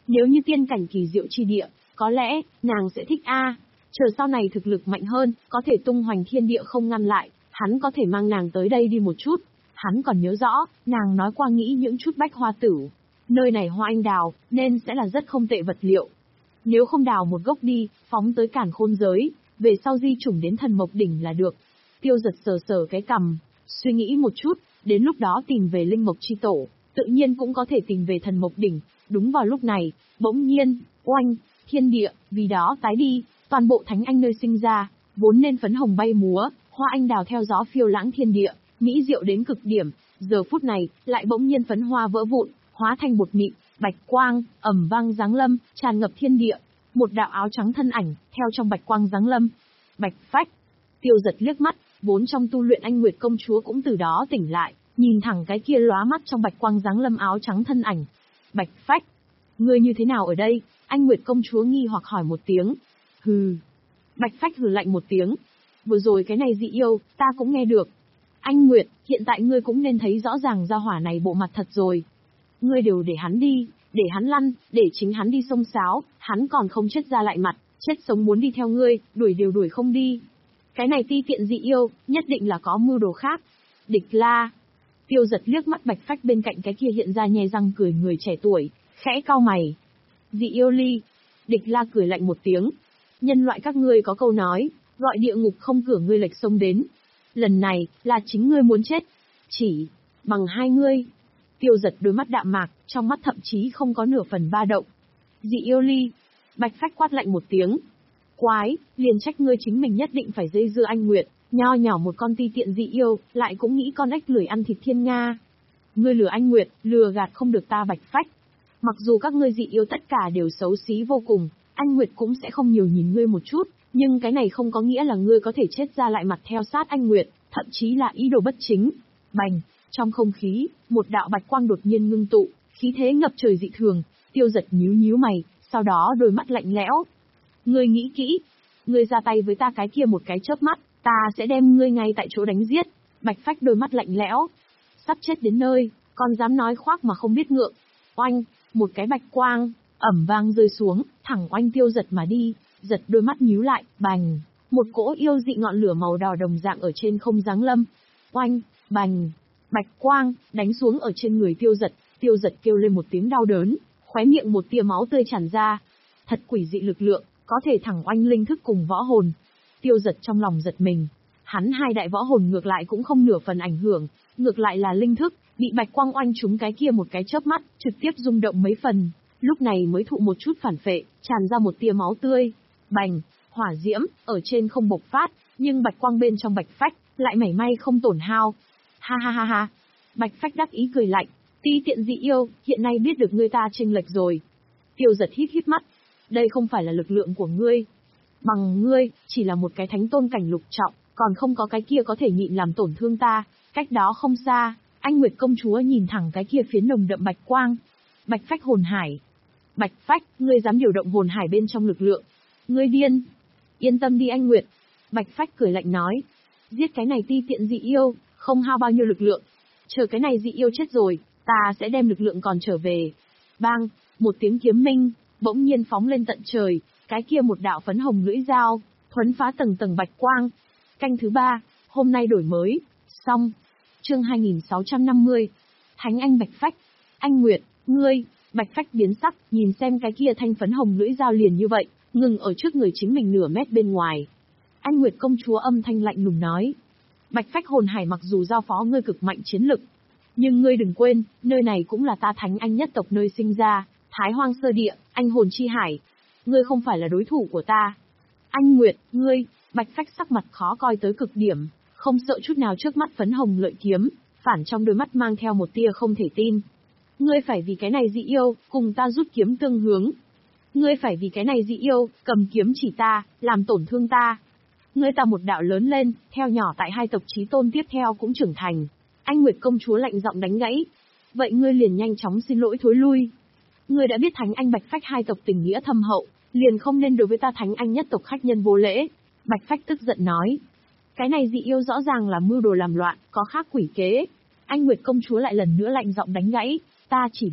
Speaker 1: Nếu như tiên cảnh kỳ diệu chi địa, có lẽ, nàng sẽ thích a. Chờ sau này thực lực mạnh hơn, có thể tung hoành thiên địa không ngăn lại, hắn có thể mang nàng tới đây đi một chút. Hắn còn nhớ rõ, nàng nói qua nghĩ những chút bách hoa tử. Nơi này hoa anh đào, nên sẽ là rất không tệ vật liệu. Nếu không đào một gốc đi, phóng tới càn khôn giới, về sau di chủng đến thần mộc đỉnh là được. Tiêu Giật sờ sờ cái cằm, suy nghĩ một chút, đến lúc đó tìm về linh mộc chi tổ, tự nhiên cũng có thể tìm về thần mộc đỉnh. Đúng vào lúc này, bỗng nhiên, oanh, thiên địa, vì đó tái đi, toàn bộ thánh anh nơi sinh ra, vốn nên phấn hồng bay múa, hoa anh đào theo gió phiêu lãng thiên địa, mỹ diệu đến cực điểm, giờ phút này, lại bỗng nhiên phấn hoa vỡ vụn, hóa thành bột mịn, bạch quang, ầm vang giáng lâm, tràn ngập thiên địa. Một đạo áo trắng thân ảnh, theo trong bạch quang giáng lâm. Bạch Phách. Tiêu Giật liếc mắt, vốn trong tu luyện Anh Nguyệt công chúa cũng từ đó tỉnh lại, nhìn thẳng cái kia lóa mắt trong bạch quang giáng lâm áo trắng thân ảnh. Bạch Phách, ngươi như thế nào ở đây? Anh Nguyệt công chúa nghi hoặc hỏi một tiếng. Hừ. Bạch Phách hừ lạnh một tiếng. Vừa rồi cái này dị yêu, ta cũng nghe được. Anh Nguyệt, hiện tại ngươi cũng nên thấy rõ ràng gia hỏa này bộ mặt thật rồi. Ngươi đều để hắn đi, để hắn lăn, để chính hắn đi xông xáo, hắn còn không chết ra lại mặt, chết sống muốn đi theo ngươi, đuổi đều đuổi không đi. Cái này ti tiện dị yêu, nhất định là có mưu đồ khác. Địch La. Tiêu Giật liếc mắt Bạch Phách bên cạnh cái kia hiện ra nhe răng cười người trẻ tuổi, khẽ cau mày. Dị yêu ly. Địch La cười lạnh một tiếng. Nhân loại các ngươi có câu nói, gọi địa ngục không cửa ngươi lệch sông đến. Lần này, là chính ngươi muốn chết. Chỉ, bằng hai ngươi. Tiêu Giật đôi mắt đạm mạc, trong mắt thậm chí không có nửa phần ba động. Dị yêu ly. Bạch Phách quát lạnh một tiếng. Quái, liền trách ngươi chính mình nhất định phải dây dưa anh Nguyệt, nho nhỏ một con ti tiện dị yêu, lại cũng nghĩ con ếch lười ăn thịt thiên nga. Ngươi lừa anh Nguyệt, lừa gạt không được ta Bạch Phách. Mặc dù các ngươi dị yêu tất cả đều xấu xí vô cùng, anh Nguyệt cũng sẽ không nhiều nhìn ngươi một chút, nhưng cái này không có nghĩa là ngươi có thể chết ra lại mặt theo sát anh Nguyệt, thậm chí là ý đồ bất chính. Bành, trong không khí, một đạo bạch quang đột nhiên ngưng tụ, khí thế ngập trời dị thường. Tiêu Giật nhíu nhíu mày, sau đó đôi mắt lạnh lẽo. Ngươi nghĩ kỹ, ngươi ra tay với ta cái kia một cái chớp mắt, ta sẽ đem ngươi ngay tại chỗ đánh giết. Bạch Phách đôi mắt lạnh lẽo, sắp chết đến nơi, còn dám nói khoác mà không biết ngượng. Oanh, một cái bạch quang ẩm vang rơi xuống, thẳng oanh Tiêu Giật mà đi. Giật đôi mắt nhíu lại, bành, một cỗ yêu dị ngọn lửa màu đỏ đồng dạng ở trên không giáng lâm. Oanh, bành, bạch quang đánh xuống ở trên người Tiêu Giật. Tiêu Giật kêu lên một tiếng đau đớn, khóe miệng một tia máu tươi tràn ra. Thật quỷ dị lực lượng, có thể thẳng oanh linh thức cùng võ hồn. Tiêu Giật trong lòng giật mình, hắn hai đại võ hồn ngược lại cũng không nửa phần ảnh hưởng, ngược lại là linh thức, bị bạch quang oanh trúng cái kia một cái chớp mắt, trực tiếp rung động mấy phần, lúc này mới thụ một chút phản phệ, tràn ra một tia máu tươi. Bành, hỏa diễm, ở trên không bộc phát, nhưng bạch quang bên trong Bạch Phách, lại mảy may không tổn hao. Ha ha ha ha, Bạch Phách đắc ý cười lạnh, ti tiện dị yêu, hiện nay biết được ngươi ta chênh lệch rồi. Tiêu Giật hít hít mắt, đây không phải là lực lượng của ngươi. Bằng ngươi, chỉ là một cái thánh tôn cảnh lục trọng, còn không có cái kia có thể nhịn làm tổn thương ta. Cách đó không xa, Anh Nguyệt công chúa nhìn thẳng cái kia phiến nồng đậm bạch quang. Bạch Phách hồn hải. Bạch Phách, ngươi dám điều động hồn hải bên trong lực lượng. Ngươi điên. Yên tâm đi anh Nguyệt. Bạch Phách cười lạnh nói. Giết cái này ti tiện dị yêu, không hao bao nhiêu lực lượng. Chờ cái này dị yêu chết rồi, ta sẽ đem lực lượng còn trở về. Bang, một tiếng kiếm minh, bỗng nhiên phóng lên tận trời, cái kia một đạo phấn hồng lưỡi dao, thuấn phá tầng tầng bạch quang. Canh thứ ba, hôm nay đổi mới, xong. Chương hai nghìn sáu trăm năm mươi. Thánh anh Bạch Phách. Anh Nguyệt, ngươi, Bạch Phách biến sắc, nhìn xem cái kia thanh phấn hồng lưỡi dao liền như vậy, ngừng ở trước người chính mình nửa mét bên ngoài. Anh Nguyệt công chúa âm thanh lạnh lùng nói. Bạch Phách hồn hải mặc dù giao phó ngươi cực mạnh chiến lực, nhưng ngươi đừng quên, nơi này cũng là ta thánh anh nhất tộc nơi sinh ra, Thái Hoang Sơ Địa, anh hồn chi hải. Ngươi không phải là đối thủ của ta. Anh Nguyệt, ngươi, Bạch Phách sắc mặt khó coi tới cực điểm, không sợ chút nào trước mắt phấn hồng lợi kiếm, phản trong đôi mắt mang theo một tia không thể tin. Ngươi phải vì cái này dị yêu, cùng ta rút kiếm tương hướng. Ngươi phải vì cái này dị yêu, cầm kiếm chỉ ta, làm tổn thương ta. Ngươi ta một đạo lớn lên, theo nhỏ tại hai tộc chí tôn tiếp theo cũng trưởng thành. Anh Nguyệt công chúa lạnh giọng đánh gãy. Vậy ngươi liền nhanh chóng xin lỗi thối lui. Ngươi đã biết Thánh Anh Bạch Phách hai tộc tình nghĩa thâm hậu, liền không nên đối với ta Thánh Anh nhất tộc khách nhân vô lễ. Bạch Phách tức giận nói. Cái này dị yêu rõ ràng là mưu đồ làm loạn, có khác quỷ kế. Anh Nguyệt công chúa lại lần nữa lạnh giọng đánh gãy. Ta chỉ biết,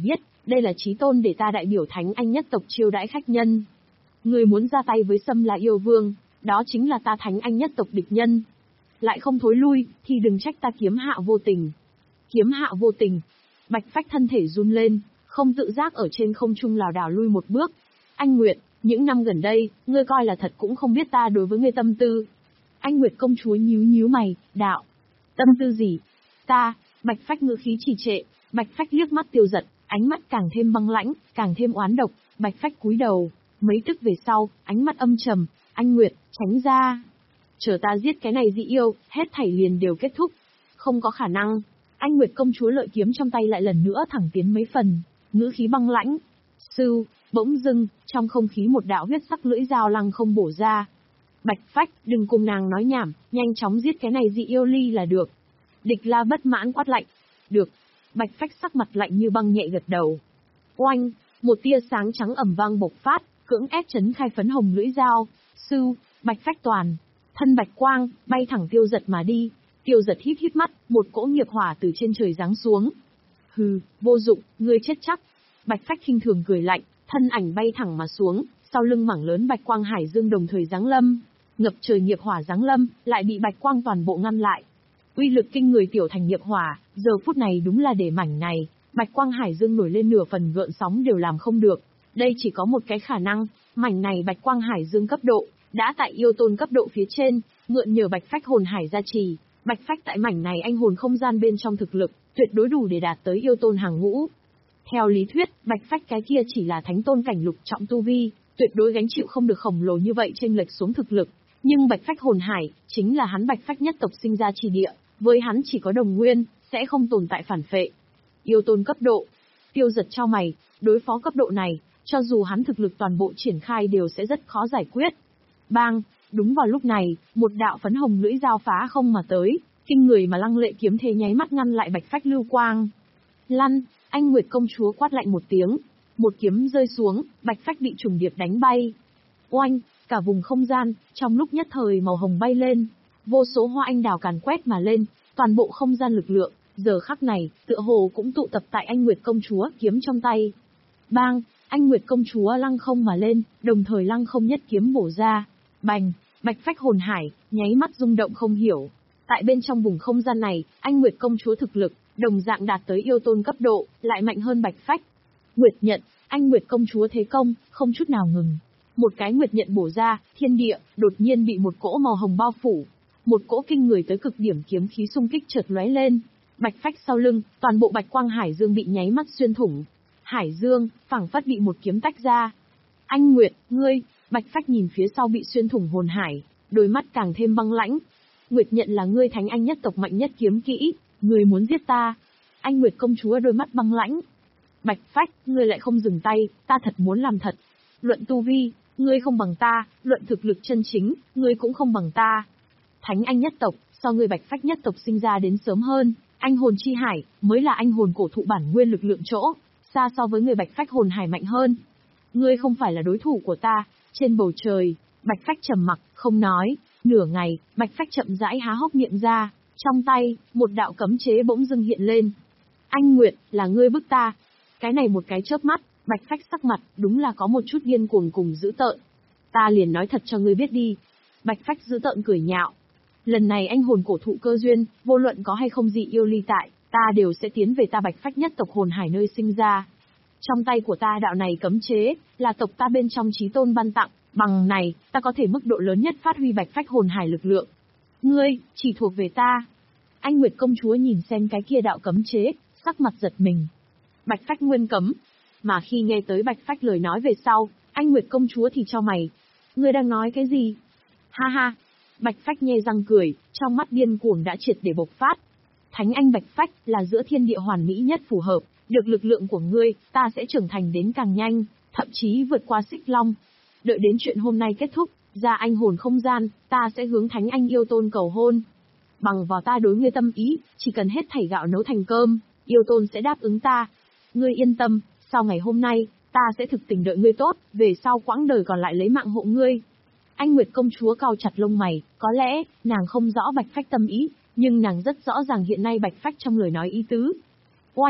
Speaker 1: Đây là chí tôn để ta đại biểu Thánh Anh nhất tộc chiêu đãi khách nhân. Người muốn ra tay với Sâm La yêu vương, đó chính là ta Thánh Anh nhất tộc địch nhân. Lại không thối lui, thì đừng trách ta kiếm hạ vô tình. Kiếm hạ vô tình. Bạch Phách thân thể run lên, không tự giác ở trên không trung lảo đảo lui một bước. Anh Nguyệt, những năm gần đây, ngươi coi là thật cũng không biết ta đối với ngươi tâm tư. Anh Nguyệt công chúa nhíu nhíu mày, đạo. Tâm tư gì? Ta, Bạch Phách ngữ khí trì trệ, Bạch Phách liếc mắt Tiêu Dật, ánh mắt càng thêm băng lãnh, càng thêm oán độc, Bạch Phách cúi đầu, mấy tức về sau, ánh mắt âm trầm, anh Nguyệt, tránh ra. Chờ ta giết cái này dị yêu, hết thảy liền đều kết thúc. Không có khả năng. Anh Nguyệt công chúa lợi kiếm trong tay lại lần nữa thẳng tiến mấy phần, ngữ khí băng lãnh. Sư, bỗng dưng, trong không khí một đạo huyết sắc lưỡi dao lăng không bổ ra. Bạch Phách, đừng cùng nàng nói nhảm, nhanh chóng giết cái này dị yêu ly là được. Địch La bất mãn quát lạnh. Được. Bạch Phách sắc mặt lạnh như băng nhẹ gật đầu. Oanh, một tia sáng trắng ầm vang bộc phát, cưỡng ép chấn khai phấn hồng lưỡi dao. Sư, Bạch Phách toàn, thân bạch quang, bay thẳng Tiêu Dật mà đi. Tiêu Dật híp híp mắt, một cỗ nghiệp hỏa từ trên trời giáng xuống. Hừ, vô dụng, ngươi chết chắc. Bạch Phách khinh thường cười lạnh, thân ảnh bay thẳng mà xuống, sau lưng mảng lớn bạch quang hải dương đồng thời giáng lâm. Ngập trời nghiệp hỏa giáng lâm, lại bị bạch quang toàn bộ ngăn lại. Uy lực kinh người tiểu thành nghiệp hỏa, giờ phút này đúng là để mảnh này, bạch quang hải dương nổi lên nửa phần gợn sóng đều làm không được. Đây chỉ có một cái khả năng, mảnh này bạch quang hải dương cấp độ, đã tại yêu tôn cấp độ phía trên, mượn nhờ Bạch Phách hồn hải gia trì, Bạch Phách tại mảnh này anh hồn không gian bên trong thực lực, tuyệt đối đủ để đạt tới yêu tôn hàng ngũ. Theo lý thuyết, Bạch Phách cái kia chỉ là thánh tôn cảnh lục trọng tu vi, tuyệt đối gánh chịu không được khổng lồ như vậy chênh lệch xuống thực lực, nhưng Bạch Phách hồn hải chính là hắn Bạch Phách nhất tộc sinh ra chi địa, với hắn chỉ có đồng nguyên, sẽ không tồn tại phản phệ. Yêu tôn cấp độ, Tiêu Dật chau mày, đối phó cấp độ này, cho dù hắn thực lực toàn bộ triển khai đều sẽ rất khó giải quyết. Bang, đúng vào lúc này, một đạo phấn hồng lưỡi dao phá không mà tới, kinh người mà lăng lệ kiếm thế nháy mắt ngăn lại Bạch Phách lưu quang. Lăn, anh Nguyệt công chúa quát lạnh một tiếng, một kiếm rơi xuống, Bạch Phách bị trùng điệp đánh bay. Oanh, cả vùng không gian, trong lúc nhất thời màu hồng bay lên, vô số hoa anh đào càn quét mà lên, toàn bộ không gian lực lượng, giờ khắc này, tựa hồ cũng tụ tập tại anh Nguyệt công chúa kiếm trong tay. Bang, anh Nguyệt công chúa lăng không mà lên, đồng thời lăng không nhất kiếm bổ ra. Bành, Bạch Phách hồn hải, nháy mắt rung động không hiểu. Tại bên trong vùng không gian này, anh Nguyệt công chúa thực lực, đồng dạng đạt tới yêu tôn cấp độ, lại mạnh hơn Bạch Phách. Nguyệt nhận, anh Nguyệt công chúa thế công, không chút nào ngừng. Một cái Nguyệt nhận bổ ra, thiên địa, đột nhiên bị một cỗ màu hồng bao phủ. Một cỗ kinh người tới cực điểm kiếm khí xung kích chợt lóe lên. Bạch Phách sau lưng, toàn bộ bạch quang hải dương bị nháy mắt xuyên thủng. Hải dương, phảng phất bị một kiếm tách ra. Anh Nguyệt, ngươi, Bạch Phách nhìn phía sau bị xuyên thủng hồn hải, đôi mắt càng thêm băng lãnh. Nguyệt nhận là ngươi Thánh Anh nhất tộc mạnh nhất kiếm kỹ, ngươi muốn giết ta. Anh Nguyệt công chúa đôi mắt băng lãnh. Bạch Phách, ngươi lại không dừng tay, ta thật muốn làm thật. Luận tu vi, ngươi không bằng ta, luận thực lực chân chính, ngươi cũng không bằng ta. Thánh Anh nhất tộc, so ngươi Bạch Phách nhất tộc sinh ra đến sớm hơn, anh hồn chi hải, mới là anh hồn cổ thụ bản nguyên lực lượng chỗ, xa so với người Bạch Phách hồn hải mạnh hơn. Ngươi không phải là đối thủ của ta. Trên bầu trời, Bạch Phách trầm mặc, không nói, nửa ngày, Bạch Phách chậm rãi há hốc miệng ra, trong tay, một đạo cấm chế bỗng dưng hiện lên. Anh Nguyệt, là ngươi bức ta. Cái này một cái chớp mắt, Bạch Phách sắc mặt, đúng là có một chút điên cuồng cùng dữ tợn. Ta liền nói thật cho ngươi biết đi. Bạch Phách dữ tợn cười nhạo. Lần này anh hồn cổ thụ cơ duyên, vô luận có hay không dị yêu ly tại, ta đều sẽ tiến về ta Bạch Phách nhất tộc hồn hải nơi sinh ra. Trong tay của ta đạo này cấm chế, là tộc ta bên trong chí tôn ban tặng, bằng này, ta có thể mức độ lớn nhất phát huy Bạch Phách hồn hải lực lượng. Ngươi, chỉ thuộc về ta. Anh Nguyệt công chúa nhìn xem cái kia đạo cấm chế, sắc mặt giật mình. Bạch Phách nguyên cấm. Mà khi nghe tới Bạch Phách lời nói về sau, anh Nguyệt công chúa thì cho mày. Ngươi đang nói cái gì? Ha ha. Bạch Phách nhe răng cười, trong mắt điên cuồng đã triệt để bộc phát. Thánh Anh Bạch Phách là giữa thiên địa hoàn mỹ nhất phù hợp, được lực lượng của ngươi, ta sẽ trưởng thành đến càng nhanh, thậm chí vượt qua Xích Long. Đợi đến chuyện hôm nay kết thúc, ra anh hồn không gian, ta sẽ hướng Thánh Anh yêu tôn cầu hôn. Bằng vào ta đối ngươi tâm ý, chỉ cần hết thảy gạo nấu thành cơm, yêu tôn sẽ đáp ứng ta. Ngươi yên tâm, sau ngày hôm nay, ta sẽ thực tình đợi ngươi tốt, về sau quãng đời còn lại lấy mạng hộ ngươi. Anh Nguyệt công chúa cau chặt lông mày, có lẽ, nàng không rõ Bạch Phách tâm ý, nhưng nàng rất rõ ràng hiện nay Bạch Phách trong lời nói ý tứ. Oanh,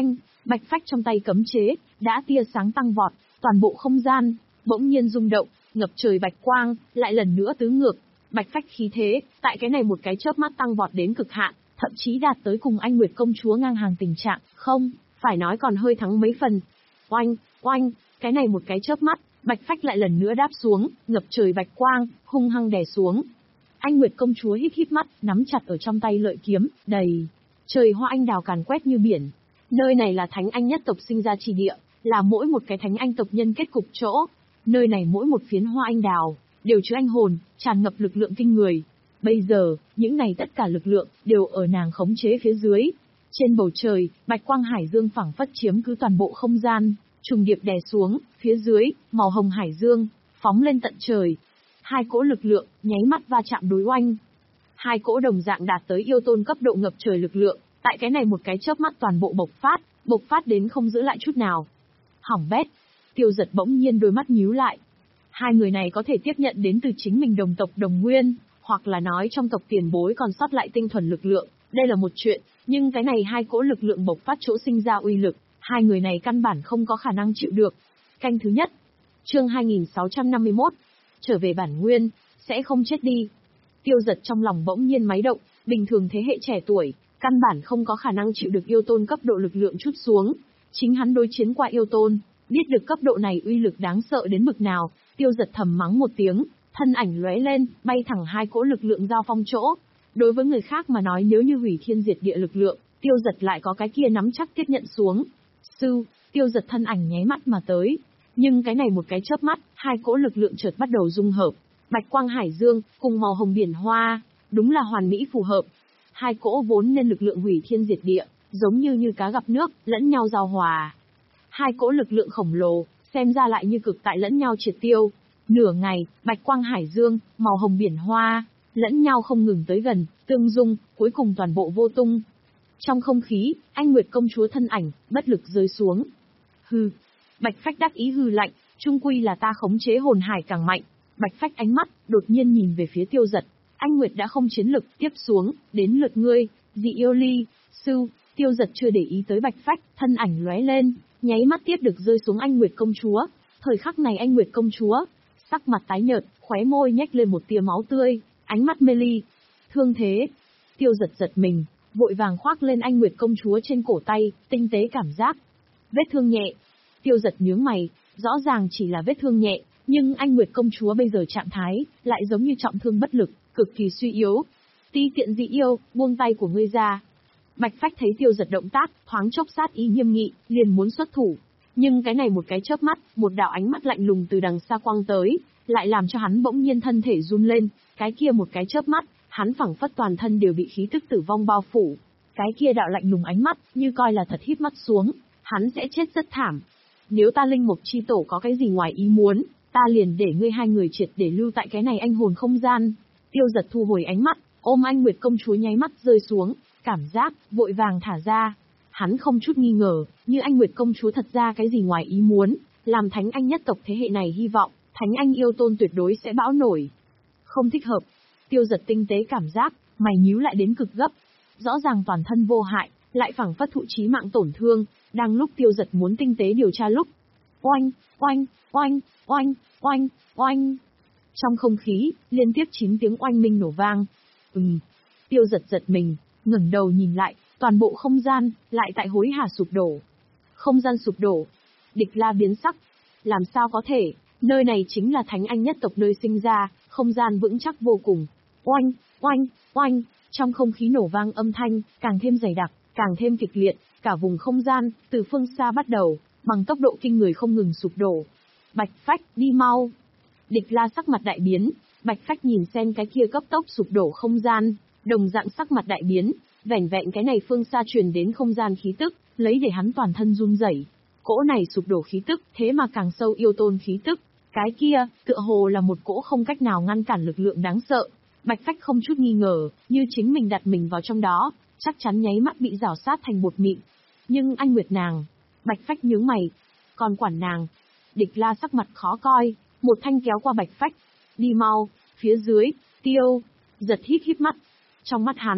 Speaker 1: Bạch Phách trong tay cấm chế, đã tia sáng tăng vọt, toàn bộ không gian bỗng nhiên rung động, ngập trời bạch quang, lại lần nữa tứ ngược. Bạch Phách khí thế, tại cái này một cái chớp mắt tăng vọt đến cực hạn, thậm chí đạt tới cùng Anh Nguyệt công chúa ngang hàng tình trạng, không, phải nói còn hơi thắng mấy phần. Oanh, oanh, cái này một cái chớp mắt, Bạch Phách lại lần nữa đáp xuống, ngập trời bạch quang, hung hăng đè xuống. Anh Nguyệt công chúa híp híp mắt, nắm chặt ở trong tay lợi kiếm, đầy trời hoa anh đào càn quét như biển. Nơi này là Thánh Anh nhất tộc sinh ra chi địa, là mỗi một cái Thánh Anh tộc nhân kết cục chỗ. Nơi này mỗi một phiến hoa anh đào đều chứa anh hồn, tràn ngập lực lượng kinh người. Bây giờ, những này tất cả lực lượng đều ở nàng khống chế phía dưới. Trên bầu trời, bạch quang hải dương phảng phất chiếm cứ toàn bộ không gian, trùng điệp đè xuống, phía dưới, màu hồng hải dương phóng lên tận trời. Hai cỗ lực lượng nháy mắt va chạm đối oanh. Hai cỗ đồng dạng đạt tới yêu tôn cấp độ ngập trời lực lượng, tại cái này một cái chớp mắt toàn bộ bộc phát, bộc phát đến không giữ lại chút nào. Hỏng bét. Tiêu Giật bỗng nhiên đôi mắt nhíu lại. Hai người này có thể tiếp nhận đến từ chính mình đồng tộc đồng nguyên, hoặc là nói trong tộc tiền bối còn sót lại tinh thuần lực lượng, đây là một chuyện, nhưng cái này hai cỗ lực lượng bộc phát chỗ sinh ra uy lực, hai người này căn bản không có khả năng chịu được. Canh thứ nhất. Chương hai nghìn sáu trăm năm mươi mốt. Trở về bản nguyên, sẽ không chết đi. Tiêu Giật trong lòng bỗng nhiên máy động, bình thường thế hệ trẻ tuổi, căn bản không có khả năng chịu được yêu tôn cấp độ lực lượng chút xuống. Chính hắn đối chiến qua yêu tôn, biết được cấp độ này uy lực đáng sợ đến mực nào, Tiêu Giật thầm mắng một tiếng, thân ảnh lóe lên, bay thẳng hai cỗ lực lượng giao phong chỗ. Đối với người khác mà nói nếu như hủy thiên diệt địa lực lượng, Tiêu Giật lại có cái kia nắm chắc tiếp nhận xuống. Sư, Tiêu Giật thân ảnh nháy mắt mà tới. Nhưng cái này một cái chớp mắt, hai cỗ lực lượng chợt bắt đầu dung hợp. Bạch quang hải dương, cùng màu hồng biển hoa, đúng là hoàn mỹ phù hợp. Hai cỗ vốn nên lực lượng hủy thiên diệt địa, giống như như cá gặp nước, lẫn nhau giao hòa. Hai cỗ lực lượng khổng lồ, xem ra lại như cực tại lẫn nhau triệt tiêu. Nửa ngày, bạch quang hải dương, màu hồng biển hoa, lẫn nhau không ngừng tới gần, tương dung, cuối cùng toàn bộ vô tung. Trong không khí, Anh Nguyệt công chúa thân ảnh, bất lực rơi xuống. Hừ. Bạch Phách đắc ý hừ lạnh, chung quy là ta khống chế hồn hải càng mạnh. Bạch Phách ánh mắt, đột nhiên nhìn về phía Tiêu Giật. Anh Nguyệt đã không chiến lực, tiếp xuống, đến lượt ngươi, dị yêu ly, sư. Tiêu Giật chưa để ý tới Bạch Phách, thân ảnh lóe lên, nháy mắt tiếp được rơi xuống Anh Nguyệt công chúa. Thời khắc này Anh Nguyệt công chúa, sắc mặt tái nhợt, khóe môi nhếch lên một tia máu tươi, ánh mắt mê ly. Thương thế. Tiêu Giật giật mình, vội vàng khoác lên Anh Nguyệt công chúa trên cổ tay, tinh tế cảm giác. Vết thương nhẹ. Tiêu Giật nhướng mày, rõ ràng chỉ là vết thương nhẹ, nhưng Anh Nguyệt công chúa bây giờ trạng thái, lại giống như trọng thương bất lực, cực kỳ suy yếu. Ti tiện dị yêu, buông tay của ngươi ra. Bạch Phách thấy Tiêu Giật động tác, thoáng chốc sát ý nghiêm nghị, liền muốn xuất thủ. Nhưng cái này một cái chớp mắt, một đạo ánh mắt lạnh lùng từ đằng xa quang tới, lại làm cho hắn bỗng nhiên thân thể run lên, cái kia một cái chớp mắt, hắn phảng phất toàn thân đều bị khí tức tử vong bao phủ. Cái kia đạo lạnh lùng ánh mắt, như coi là thật híp mắt xuống, hắn sẽ chết rất thảm. Nếu ta linh mục chi tổ có cái gì ngoài ý muốn, ta liền để ngươi hai người triệt để lưu tại cái này anh hồn không gian. Tiêu Giật thu hồi ánh mắt, ôm Anh Nguyệt công chúa nháy mắt rơi xuống, cảm giác, vội vàng thả ra. Hắn không chút nghi ngờ, như Anh Nguyệt công chúa thật ra cái gì ngoài ý muốn, làm Thánh Anh nhất tộc thế hệ này hy vọng, Thánh Anh yêu tôn tuyệt đối sẽ bão nổi. Không thích hợp. Tiêu Giật tinh tế cảm giác, mày nhíu lại đến cực gấp. Rõ ràng toàn thân vô hại, lại phảng phất thụ chí mạng tổn thương, đang lúc Tiêu Giật muốn tinh tế điều tra lúc. Oanh, oanh, oanh, oanh, oanh, oanh. Trong không khí, liên tiếp chín tiếng oanh minh nổ vang. Ừm. Tiêu Giật giật mình, ngẩng đầu nhìn lại, toàn bộ không gian, lại tại hối hả sụp đổ. Không gian sụp đổ. Địch La biến sắc. Làm sao có thể, nơi này chính là Thánh Anh nhất tộc nơi sinh ra, không gian vững chắc vô cùng. Oanh, oanh, oanh, trong không khí nổ vang âm thanh, càng thêm dày đặc, càng thêm kịch liệt, cả vùng không gian, từ phương xa bắt đầu, bằng tốc độ kinh người không ngừng sụp đổ. Bạch Phách, đi mau. Địch La sắc mặt đại biến, Bạch Phách nhìn xem cái kia cấp tốc sụp đổ không gian, đồng dạng sắc mặt đại biến, vẻn vẹn cái này phương xa truyền đến không gian khí tức, lấy để hắn toàn thân run rẩy. Cỗ này sụp đổ khí tức, thế mà càng sâu yêu tôn khí tức, cái kia, tựa hồ là một cỗ không cách nào ngăn cản lực lượng đáng sợ. Bạch Phách không chút nghi ngờ, như chính mình đặt mình vào trong đó, chắc chắn nháy mắt bị rào sát thành bột mịn. Nhưng Anh Nguyệt nàng, Bạch Phách nhướng mày, còn quản nàng. Địch La sắc mặt khó coi, một thanh kéo qua Bạch Phách. Đi mau, phía dưới, Tiêu Giật híp híp mắt. Trong mắt hắn,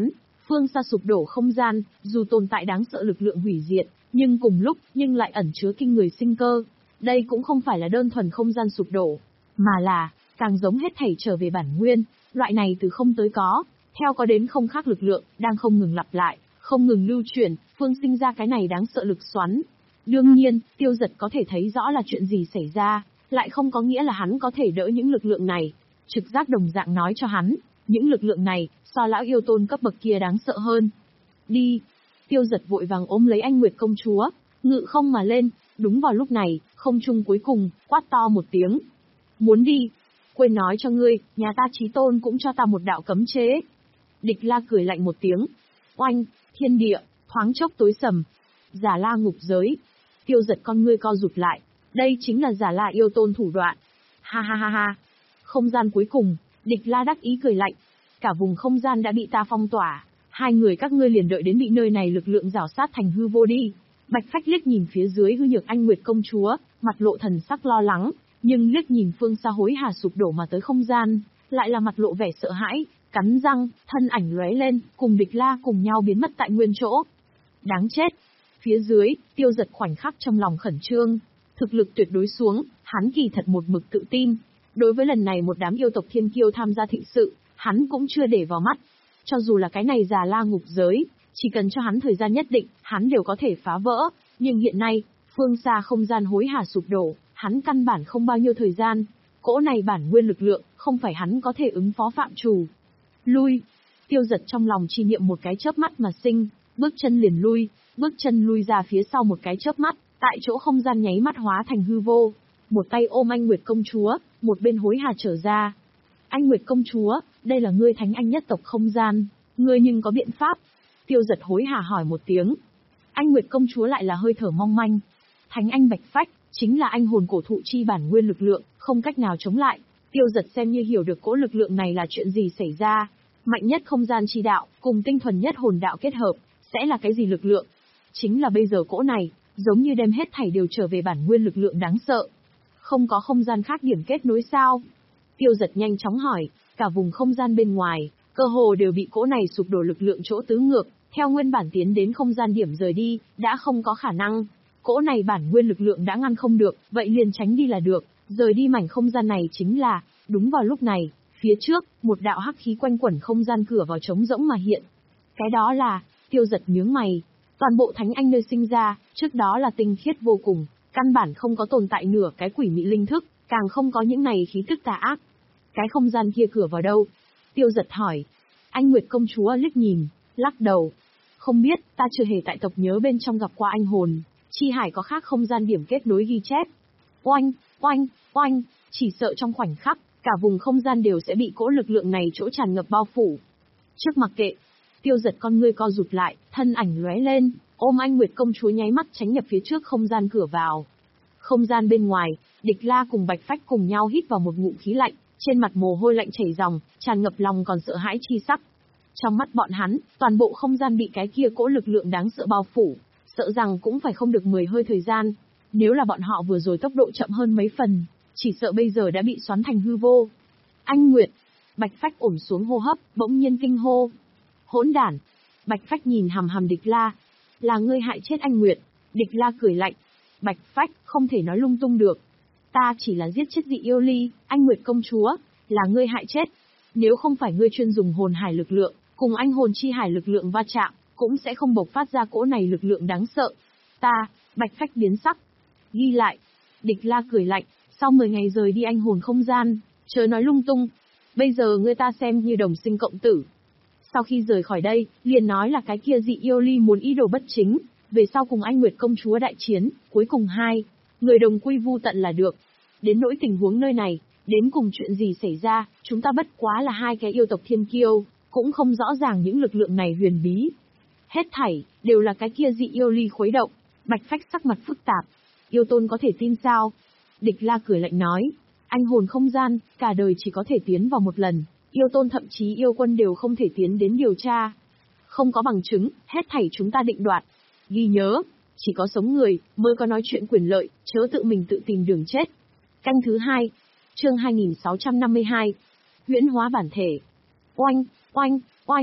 Speaker 1: Phương xa sụp đổ không gian, dù tồn tại đáng sợ lực lượng hủy diệt, nhưng cùng lúc, nhưng lại ẩn chứa kinh người sinh cơ. Đây cũng không phải là đơn thuần không gian sụp đổ, mà là, càng giống hết thảy trở về bản nguyên, loại này từ không tới có, theo có đến không khác lực lượng, đang không ngừng lặp lại, không ngừng lưu chuyển, phương sinh ra cái này đáng sợ lực xoắn. Đương nhiên, Tiêu Dật có thể thấy rõ là chuyện gì xảy ra, lại không có nghĩa là hắn có thể đỡ những lực lượng này. Trực giác đồng dạng nói cho hắn, những lực lượng này, so lão yêu tôn cấp bậc kia đáng sợ hơn. Đi! Tiêu Dật vội vàng ôm lấy Anh Nguyệt công chúa, ngự không mà lên, đúng vào lúc này, không trung cuối cùng, quát to một tiếng. Muốn đi? Quên nói cho ngươi, nhà ta chí tôn cũng cho ta một đạo cấm chế. Địch La cười lạnh một tiếng. Oanh, thiên địa, thoáng chốc tối sầm. Giả La ngục giới. Tiêu Dật con ngươi co rụt lại. Đây chính là Giả La yêu tôn thủ đoạn. Ha ha ha ha. Không gian cuối cùng, Địch La đắc ý cười lạnh. Cả vùng không gian đã bị ta phong tỏa. Hai người các ngươi liền đợi đến bị nơi này lực lượng rào sát thành hư vô đi. Bạch Phách liếc nhìn phía dưới hư nhược Anh Nguyệt công chúa, mặt lộ thần sắc lo lắng, nhưng liếc nhìn phương xa hối hả sụp đổ mà tới không gian, lại là mặt lộ vẻ sợ hãi, cắn răng, thân ảnh lóe lên, cùng Địch La cùng nhau biến mất tại nguyên chỗ. Đáng chết! Phía dưới, Tiêu Dật khoảnh khắc trong lòng khẩn trương, thực lực tuyệt đối xuống, hắn kỳ thật một mực tự tin. Đối với lần này một đám yêu tộc thiên kiêu tham gia thịnh sự, hắn cũng chưa để vào mắt. Cho dù là cái này Già La ngục giới, chỉ cần cho hắn thời gian nhất định, hắn đều có thể phá vỡ. Nhưng hiện nay, phương xa không gian hối hả sụp đổ, hắn căn bản không bao nhiêu thời gian. Cỗ này bản nguyên lực lượng, không phải hắn có thể ứng phó phạm trù. Lui! Tiêu Dật trong lòng chi niệm một cái chớp mắt mà sinh, bước chân liền lui, bước chân lui ra phía sau một cái chớp mắt, tại chỗ không gian nháy mắt hóa thành hư vô. Một tay ôm Anh Nguyệt công chúa, một bên hối hả trở ra. Anh Nguyệt công chúa, đây là ngươi thánh anh nhất tộc không gian, ngươi nhưng có biện pháp? Tiêu Dật hối hả hỏi một tiếng. Anh Nguyệt công chúa lại là hơi thở mong manh. Thánh anh Bạch Phách, chính là anh hồn cổ thụ chi bản nguyên lực lượng, không cách nào chống lại. Tiêu Dật xem như hiểu được cỗ lực lượng này là chuyện gì xảy ra. Mạnh nhất không gian chi đạo, cùng tinh thuần nhất hồn đạo kết hợp, sẽ là cái gì lực lượng? Chính là bây giờ cỗ này, giống như đem hết thảy đều trở về bản nguyên lực lượng đáng sợ. Không có không gian khác điểm kết nối sao? Tiêu Dật nhanh chóng hỏi, cả vùng không gian bên ngoài, cơ hồ đều bị cỗ này sụp đổ lực lượng chỗ tứ ngược, theo nguyên bản tiến đến không gian điểm rời đi, đã không có khả năng. Cỗ này bản nguyên lực lượng đã ngăn không được, vậy liền tránh đi là được, rời đi mảnh không gian này chính là, đúng vào lúc này, phía trước, một đạo hắc khí quanh quẩn không gian cửa vào trống rỗng mà hiện. Cái đó là, Tiêu Dật nhướng mày, toàn bộ thánh anh nơi sinh ra, trước đó là tinh khiết vô cùng, căn bản không có tồn tại nửa cái quỷ mị linh thức, càng không có những này khí tức tà ác. Cái không gian kia cửa vào đâu? Tiêu Dật hỏi. Anh Nguyệt công chúa liếc nhìn, lắc đầu. Không biết, ta chưa hề tại tộc nhớ bên trong gặp qua anh hồn, chi hải có khác không gian điểm kết nối ghi chép. Oanh, oanh, oanh, chỉ sợ trong khoảnh khắc, cả vùng không gian đều sẽ bị cỗ lực lượng này chỗ tràn ngập bao phủ. Trước mặc kệ, Tiêu Dật con ngươi co rụt lại, thân ảnh lóe lên, ôm Anh Nguyệt công chúa nháy mắt tránh nhập phía trước không gian cửa vào. Không gian bên ngoài, Địch La cùng Bạch Phách cùng nhau hít vào một ngụm khí lạnh, trên mặt mồ hôi lạnh chảy ròng, tràn ngập lòng còn sợ hãi chi sắc. Trong mắt bọn hắn, toàn bộ không gian bị cái kia cỗ lực lượng đáng sợ bao phủ, sợ rằng cũng phải không được mười hơi thời gian. Nếu là bọn họ vừa rồi tốc độ chậm hơn mấy phần, chỉ sợ bây giờ đã bị xoắn thành hư vô. Anh Nguyệt! Bạch Phách ổn xuống hô hấp, bỗng nhiên kinh hô. Hỗn đản! Bạch Phách nhìn hằm hằm Địch La. Là ngươi hại chết anh Nguyệt. Địch La cười lạnh. Bạch Phách, không thể nói lung tung được. Ta chỉ là giết chết dị yêu ly, anh Nguyệt công chúa, là ngươi hại chết. Nếu không phải ngươi chuyên dùng hồn hải lực lượng, cùng anh hồn chi hải lực lượng va chạm, cũng sẽ không bộc phát ra cỗ này lực lượng đáng sợ. Ta, Bạch Phách biến sắc. Ghi lại. Địch La cười lạnh, sau mười ngày rời đi anh hồn không gian, chớ nói lung tung. Bây giờ ngươi ta xem như đồng sinh cộng tử. Sau khi rời khỏi đây, liền nói là cái kia dị yêu ly muốn ý đồ bất chính, về sau cùng anh Nguyệt công chúa đại chiến, cuối cùng hai người đồng quy vu tận là được. Đến nỗi tình huống nơi này, đến cùng chuyện gì xảy ra, chúng ta bất quá là hai cái yêu tộc thiên kiêu, cũng không rõ ràng những lực lượng này huyền bí. Hết thảy, đều là cái kia dị yêu ly khuấy động. Bạch Phách sắc mặt phức tạp. Yêu tôn có thể tin sao? Địch La cười lạnh nói. Anh hồn không gian, cả đời chỉ có thể tiến vào một lần. Yêu tôn thậm chí yêu quân đều không thể tiến đến điều tra. Không có bằng chứng, hết thảy chúng ta định đoạt. Ghi nhớ, chỉ có sống người, mới có nói chuyện quyền lợi, chớ tự mình tự tìm đường chết. Canh thứ hai, chương hai nghìn sáu trăm năm mươi hai. Huyễn hóa bản thể. Oanh, oanh, oanh,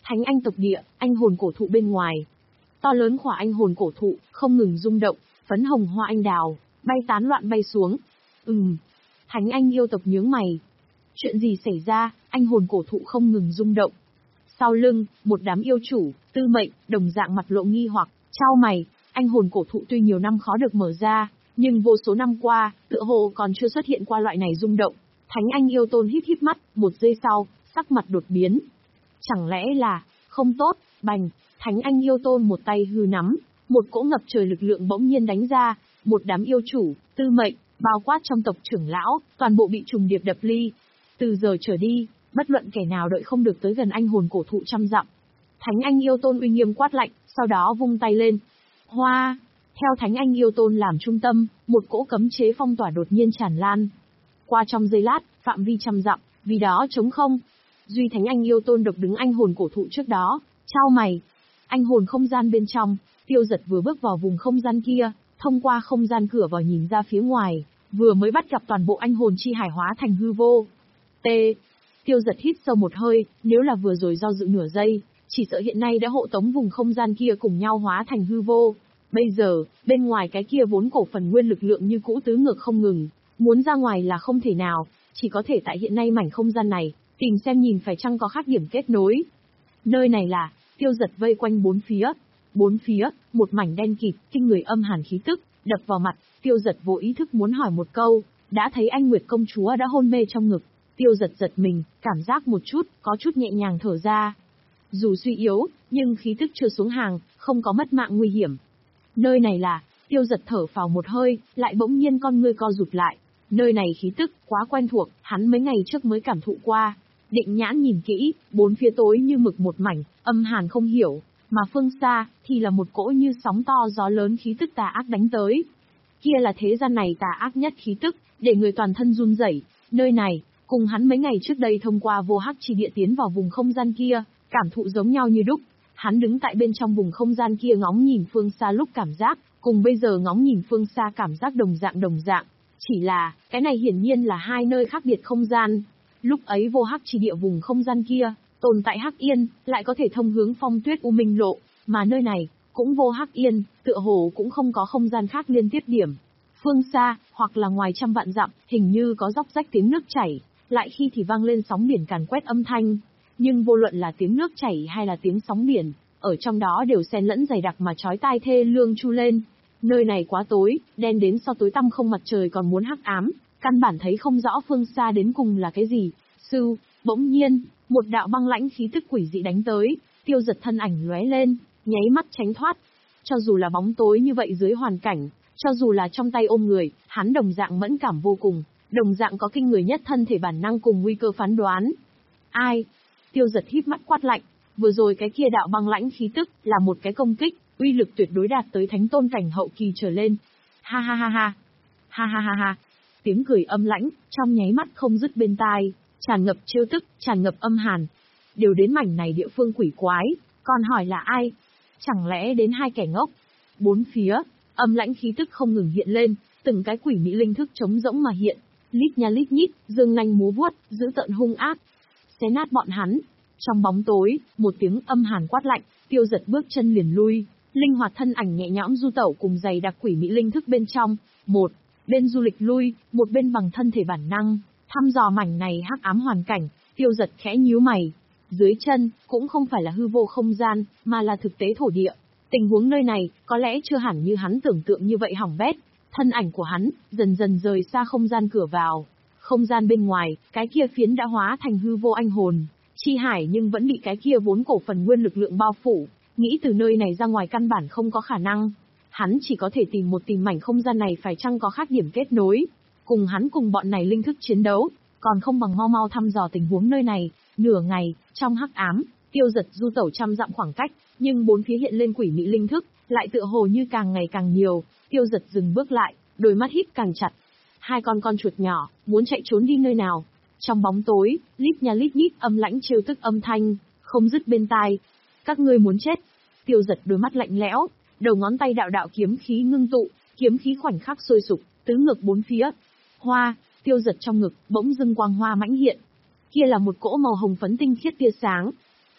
Speaker 1: Thánh anh tộc địa, anh hồn cổ thụ bên ngoài. To lớn khỏa anh hồn cổ thụ, không ngừng rung động, phấn hồng hoa anh đào, bay tán loạn bay xuống. Ừm. Thánh anh yêu tộc nhướng mày. Chuyện gì xảy ra, anh hồn cổ thụ không ngừng rung động. Sau lưng, một đám yêu chủ, tư mệnh, đồng dạng mặt lộ nghi hoặc, chau mày, anh hồn cổ thụ tuy nhiều năm khó được mở ra, nhưng vô số năm qua, tựa hồ còn chưa xuất hiện qua loại này rung động. Thánh anh yêu tôn híp híp mắt, một giây sau, sắc mặt đột biến. Chẳng lẽ là, không tốt, bành, thánh anh yêu tôn một tay hư nắm, một cỗ ngập trời lực lượng bỗng nhiên đánh ra, một đám yêu chủ, tư mệnh, bao quát trong tộc trưởng lão, toàn bộ bị trùng điệp đập ly. Từ giờ trở đi, bất luận kẻ nào đợi không được tới gần anh hồn cổ thụ trăm dặm. Thánh anh yêu tôn uy nghiêm quát lạnh, sau đó vung tay lên. Hoa! Theo thánh anh yêu tôn làm trung tâm, một cỗ cấm chế phong tỏa đột nhiên tràn lan. Qua trong giây lát, phạm vi trăm dặm, vì đó trống không. Duy thánh anh yêu tôn độc đứng anh hồn cổ thụ trước đó, chau mày. Anh hồn không gian bên trong, Tiêu Dật vừa bước vào vùng không gian kia, thông qua không gian cửa vào nhìn ra phía ngoài, vừa mới bắt gặp toàn bộ anh hồn chi hải hóa thành hư vô. T. Tiêu Dật hít sâu một hơi, nếu là vừa rồi do dự nửa giây, chỉ sợ hiện nay đã hộ tống vùng không gian kia cùng nhau hóa thành hư vô. Bây giờ, bên ngoài cái kia vốn cổ phần nguyên lực lượng như cũ tứ ngược không ngừng, muốn ra ngoài là không thể nào, chỉ có thể tại hiện nay mảnh không gian này, tìm xem nhìn phải chăng có khác điểm kết nối. Nơi này là, Tiêu Dật vây quanh bốn phía. Bốn phía, một mảnh đen kịt, kinh người âm hàn khí tức, đập vào mặt, Tiêu Dật vô ý thức muốn hỏi một câu, đã thấy anh Nguyệt công chúa đã hôn mê trong ngực. Tiêu Dật giật mình, cảm giác một chút, có chút nhẹ nhàng thở ra. Dù suy yếu, nhưng khí tức chưa xuống hàng, không có mất mạng nguy hiểm. Nơi này là, Tiêu Dật thở phào một hơi, lại bỗng nhiên con ngươi co rụt lại. Nơi này khí tức, quá quen thuộc, hắn mấy ngày trước mới cảm thụ qua. Định nhãn nhìn kỹ, bốn phía tối như mực một mảnh, âm hàn không hiểu, mà phương xa, thì là một cỗ như sóng to gió lớn khí tức tà ác đánh tới. Kia là thế gian này tà ác nhất khí tức, để người toàn thân run rẩy. Nơi này, cùng hắn mấy ngày trước đây thông qua vô hắc chi địa tiến vào vùng không gian kia, cảm thụ giống nhau như đúc. Hắn đứng tại bên trong vùng không gian kia ngóng nhìn phương xa lúc cảm giác, cùng bây giờ ngóng nhìn phương xa cảm giác đồng dạng đồng dạng. Chỉ là, cái này hiển nhiên là hai nơi khác biệt không gian. Lúc ấy vô hắc chi địa vùng không gian kia, tồn tại hắc yên, lại có thể thông hướng phong tuyết u minh lộ, mà nơi này, cũng vô hắc yên, tựa hồ cũng không có không gian khác liên tiếp điểm. Phương xa, hoặc là ngoài trăm vạn dặm, hình như có róc rách tiếng nước chảy, lại khi thì vang lên sóng biển càn quét âm thanh. Nhưng vô luận là tiếng nước chảy hay là tiếng sóng biển, ở trong đó đều xen lẫn dày đặc mà chói tai thê lương chu lên. Nơi này quá tối, đen đến so tối tăm không mặt trời còn muốn hắc ám, căn bản thấy không rõ phương xa đến cùng là cái gì. Sư, bỗng nhiên, một đạo băng lãnh khí tức quỷ dị đánh tới, Tiêu Dật thân ảnh lóe lên, nháy mắt tránh thoát. Cho dù là bóng tối như vậy dưới hoàn cảnh, cho dù là trong tay ôm người, hắn đồng dạng mẫn cảm vô cùng, đồng dạng có kinh người nhất thân thể bản năng cùng nguy cơ phán đoán. Ai? Tiêu Dật híp mắt quát lạnh, vừa rồi cái kia đạo băng lãnh khí tức là một cái công kích, uy lực tuyệt đối đạt tới thánh tôn cảnh hậu kỳ trở lên. Ha ha ha ha. Ha ha ha ha. Tiếng cười âm lãnh, trong nháy mắt không dứt bên tai, tràn ngập trêu tức, tràn ngập âm hàn. Đều đến mảnh này địa phương quỷ quái, còn hỏi là ai? Chẳng lẽ đến hai kẻ ngốc? Bốn phía, âm lãnh khí tức không ngừng hiện lên, từng cái quỷ mỹ linh thức trống rỗng mà hiện, lít nha lít nhít, dương nanh múa vuốt, dữ tợn hung ác. Xé nát bọn hắn. Trong bóng tối, một tiếng âm hàn quát lạnh, Tiêu Dật bước chân liền lui, linh hoạt thân ảnh nhẹ nhõm du tẩu cùng giày đặc quỷ mỹ linh thức bên trong. Một bên du lịch lui, một bên bằng thân thể bản năng, thăm dò mảnh này hắc ám hoàn cảnh. Tiêu Dật khẽ nhíu mày. Dưới chân, cũng không phải là hư vô không gian, mà là thực tế thổ địa. Tình huống nơi này, có lẽ chưa hẳn như hắn tưởng tượng như vậy hỏng bét. Thân ảnh của hắn, dần dần rời xa không gian cửa vào. Không gian bên ngoài, cái kia phiến đã hóa thành hư vô anh hồn. Chi hải nhưng vẫn bị cái kia vốn cổ phần nguyên lực lượng bao phủ. Nghĩ từ nơi này ra ngoài căn bản không có khả năng. Hắn chỉ có thể tìm một tìm mảnh không gian này phải chăng có khác điểm kết nối. Cùng hắn cùng bọn này linh thức chiến đấu, còn không bằng mau mau thăm dò tình huống nơi này. Nửa ngày, trong hắc ám, Tiêu Dật du tẩu trăm dặm khoảng cách, nhưng bốn phía hiện lên quỷ mị linh thức, lại tựa hồ như càng ngày càng nhiều. Tiêu Dật dừng bước lại, đôi mắt híp càng chặt. Hai con con chuột nhỏ, muốn chạy trốn đi nơi nào? Trong bóng tối, lít nha lít nhít âm lãnh trêu tức âm thanh, không dứt bên tai. Các ngươi muốn chết? Tiêu Dật đôi mắt lạnh lẽo, đầu ngón tay đạo đạo kiếm khí ngưng tụ, kiếm khí khoảnh khắc sôi sục, tứ ngược bốn phía. Hoa, Tiêu Dật trong ngực, bỗng dưng quang hoa mãnh hiện. Kia là một cỗ màu hồng phấn tinh khiết tia sáng.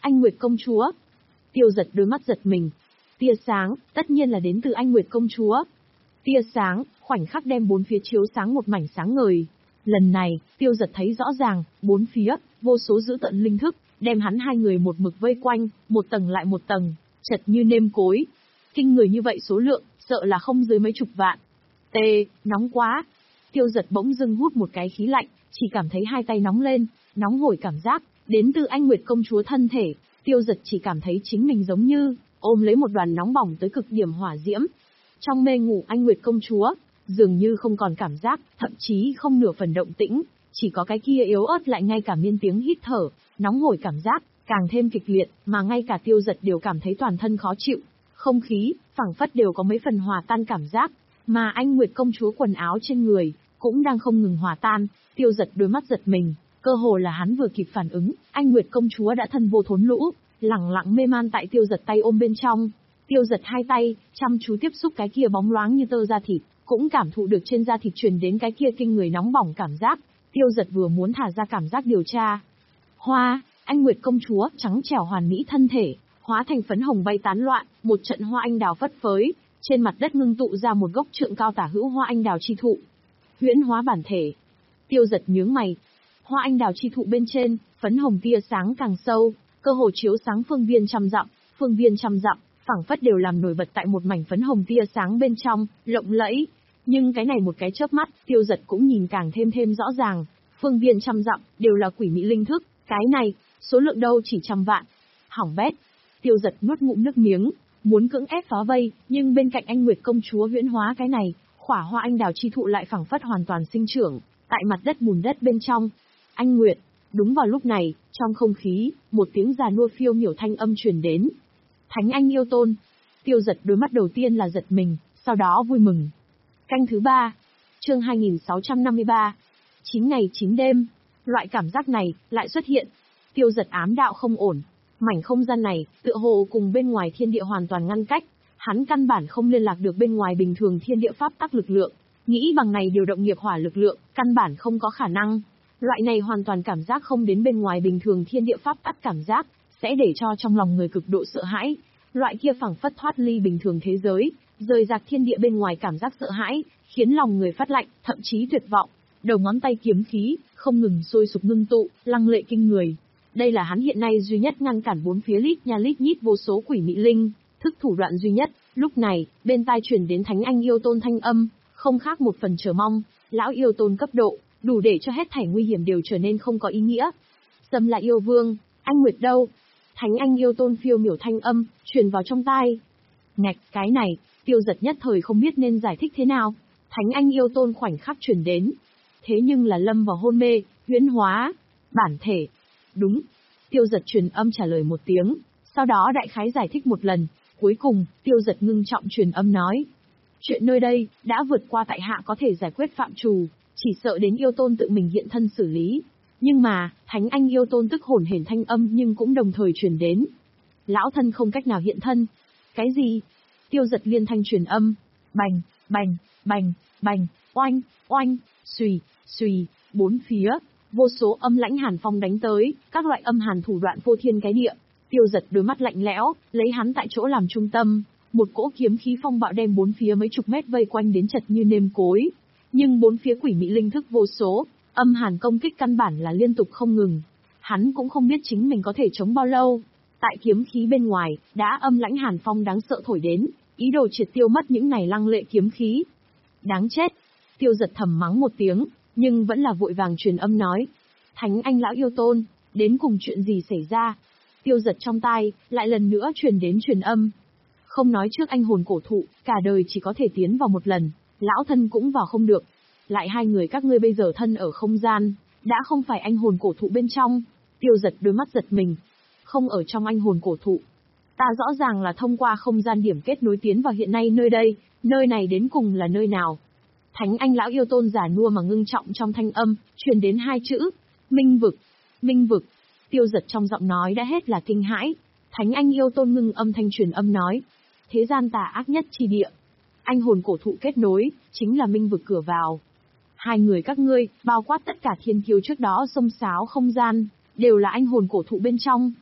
Speaker 1: Anh Nguyệt công chúa. Tiêu Giật đôi mắt giật mình. Tia sáng, tất nhiên là đến từ Anh Nguyệt công chúa. Tia sáng, khoảnh khắc đem bốn phía chiếu sáng một mảnh sáng ngời. Lần này, Tiêu Giật thấy rõ ràng, bốn phía, vô số dữ tận linh thức, đem hắn hai người một mực vây quanh, một tầng lại một tầng, chật như nêm cối. Kinh người như vậy số lượng, sợ là không dưới mấy chục vạn. Tê, nóng quá. Tiêu Giật bỗng dưng hút một cái khí lạnh, chỉ cảm thấy hai tay nóng lên, nóng hổi cảm giác, đến từ Anh Nguyệt công chúa thân thể. Tiêu Giật chỉ cảm thấy chính mình giống như ôm lấy một đoàn nóng bỏng tới cực điểm hỏa diễm. Trong mê ngủ Anh Nguyệt công chúa, dường như không còn cảm giác, thậm chí không nửa phần động tĩnh, chỉ có cái kia yếu ớt lại ngay cả miên tiếng hít thở, nóng hổi cảm giác, càng thêm kịch liệt, mà ngay cả Tiêu Giật đều cảm thấy toàn thân khó chịu. Không khí, phảng phất đều có mấy phần hòa tan cảm giác, mà Anh Nguyệt công chúa quần áo trên người cũng đang không ngừng hòa tan. Tiêu Giật đôi mắt giật mình, cơ hồ là hắn vừa kịp phản ứng, Anh Nguyệt công chúa đã thân vô thốn lũ, lẳng lặng mê man tại Tiêu Giật tay ôm bên trong. Tiêu Giật hai tay chăm chú tiếp xúc cái kia bóng loáng như tơ da thịt, cũng cảm thụ được trên da thịt truyền đến cái kia kinh người nóng bỏng cảm giác. Tiêu Giật vừa muốn thả ra cảm giác điều tra. Hoa, Anh Nguyệt công chúa trắng trẻo hoàn mỹ thân thể, hóa thành phấn hồng bay tán loạn, một trận hoa anh đào phất phới, trên mặt đất ngưng tụ ra một gốc trượng cao tả hữu hoa anh đào chi thụ. Huyễn hóa bản thể. Tiêu Giật nhướng mày. Hoa anh đào chi thụ bên trên, phấn hồng tia sáng càng sâu, cơ hồ chiếu sáng phương viên trăm dặm, phương viên trăm dặm, phảng phất đều làm nổi bật tại một mảnh phấn hồng tia sáng bên trong, lộng lẫy. Nhưng cái này một cái chớp mắt, Tiêu Giật cũng nhìn càng thêm thêm rõ ràng, phương viên trăm dặm đều là quỷ mị linh thức, cái này, số lượng đâu chỉ trăm vạn. Hỏng bét. Tiêu Giật nuốt ngụm nước miếng, muốn cưỡng ép phá vây, nhưng bên cạnh Anh Nguyệt công chúa huyễn hóa cái này, khỏa hoa anh đào chi thụ lại phảng phất hoàn toàn sinh trưởng tại mặt đất bùn đất bên trong. Anh Nguyệt. Đúng vào lúc này, trong không khí, một tiếng già nua phiêu miểu thanh âm truyền đến. Thánh Anh yêu tôn. Tiêu Giật đôi mắt đầu tiên là giật mình, sau đó vui mừng. Canh thứ ba. Chương hai nghìn sáu trăm năm mươi ba. Chín ngày chín đêm. Loại cảm giác này lại xuất hiện. Tiêu Giật ám đạo không ổn. Mảnh không gian này, tựa hồ cùng bên ngoài thiên địa hoàn toàn ngăn cách. Hắn căn bản không liên lạc được bên ngoài bình thường thiên địa pháp tắc lực lượng. Nghĩ bằng này điều động nghiệp hỏa lực lượng, căn bản không có khả năng. Loại này hoàn toàn cảm giác không đến bên ngoài bình thường thiên địa pháp tắc cảm giác, sẽ để cho trong lòng người cực độ sợ hãi. Loại kia phảng phất thoát ly bình thường thế giới, rời rạc thiên địa bên ngoài cảm giác sợ hãi, khiến lòng người phát lạnh, thậm chí tuyệt vọng. Đầu ngón tay kiếm khí, không ngừng sôi sục ngưng tụ, lăng lệ kinh người. Đây là hắn hiện nay duy nhất ngăn cản bốn phía lít nha lít nhít vô số quỷ mị linh, thức thủ đoạn duy nhất. Lúc này, bên tai truyền đến Thánh Anh yêu tôn thanh âm, không khác một phần chờ mong, lão yêu tôn cấp độ, đủ để cho hết thảy nguy hiểm đều trở nên không có ý nghĩa. Xâm là yêu vương, Anh Nguyệt đâu? Thánh Anh yêu tôn phiêu miểu thanh âm, truyền vào trong tai. Ngạch, cái này, Tiêu Giật nhất thời không biết nên giải thích thế nào. Thánh Anh yêu tôn khoảnh khắc truyền đến. Thế nhưng là lâm vào hôn mê, huyễn hóa, bản thể. Đúng. Tiêu Giật truyền âm trả lời một tiếng, sau đó đại khái giải thích một lần. Cuối cùng, Tiêu Giật ngưng trọng truyền âm nói. Chuyện nơi đây, đã vượt qua tại hạ có thể giải quyết phạm trù, chỉ sợ đến yêu tôn tự mình hiện thân xử lý. Nhưng mà, Thánh Anh yêu tôn tức hồn hển thanh âm nhưng cũng đồng thời truyền đến. Lão thân không cách nào hiện thân. Cái gì? Tiêu Giật liên thanh truyền âm. Bành, bành, bành, bành, oanh, oanh, xùy, xùy, bốn phía, vô số âm lãnh hàn phong đánh tới, các loại âm hàn thủ đoạn vô thiên cái địa. Tiêu Giật đôi mắt lạnh lẽo, lấy hắn tại chỗ làm trung tâm, một cỗ kiếm khí phong bạo đem bốn phía mấy chục mét vây quanh đến chật như nêm cối. Nhưng bốn phía quỷ mị linh thức vô số, âm hàn công kích căn bản là liên tục không ngừng. Hắn cũng không biết chính mình có thể chống bao lâu. Tại kiếm khí bên ngoài, đã âm lãnh hàn phong đáng sợ thổi đến, ý đồ triệt tiêu mất những này lăng lệ kiếm khí. Đáng chết! Tiêu Giật thầm mắng một tiếng, nhưng vẫn là vội vàng truyền âm nói. Thánh Anh lão yêu tôn, đến cùng chuyện gì xảy ra? Tiêu Giật trong tai, lại lần nữa truyền đến truyền âm. Không nói trước anh hồn cổ thụ, cả đời chỉ có thể tiến vào một lần, lão thân cũng vào không được. Lại hai người các ngươi bây giờ thân ở không gian, đã không phải anh hồn cổ thụ bên trong. Tiêu Giật đôi mắt giật mình. Không ở trong anh hồn cổ thụ. Ta rõ ràng là thông qua không gian điểm kết nối tiến vào hiện nay nơi đây, nơi này đến cùng là nơi nào? Thánh Anh lão yêu tôn giả nua mà ngưng trọng trong thanh âm, truyền đến hai chữ, minh vực, minh vực. Tiêu Giật trong giọng nói đã hết là kinh hãi. Thánh Anh yêu tôn ngưng âm thanh truyền âm nói, thế gian tà ác nhất chi địa. Anh hồn cổ thụ kết nối, chính là minh vực cửa vào. Hai người các ngươi, bao quát tất cả thiên kiêu trước đó xông xáo không gian, đều là anh hồn cổ thụ bên trong.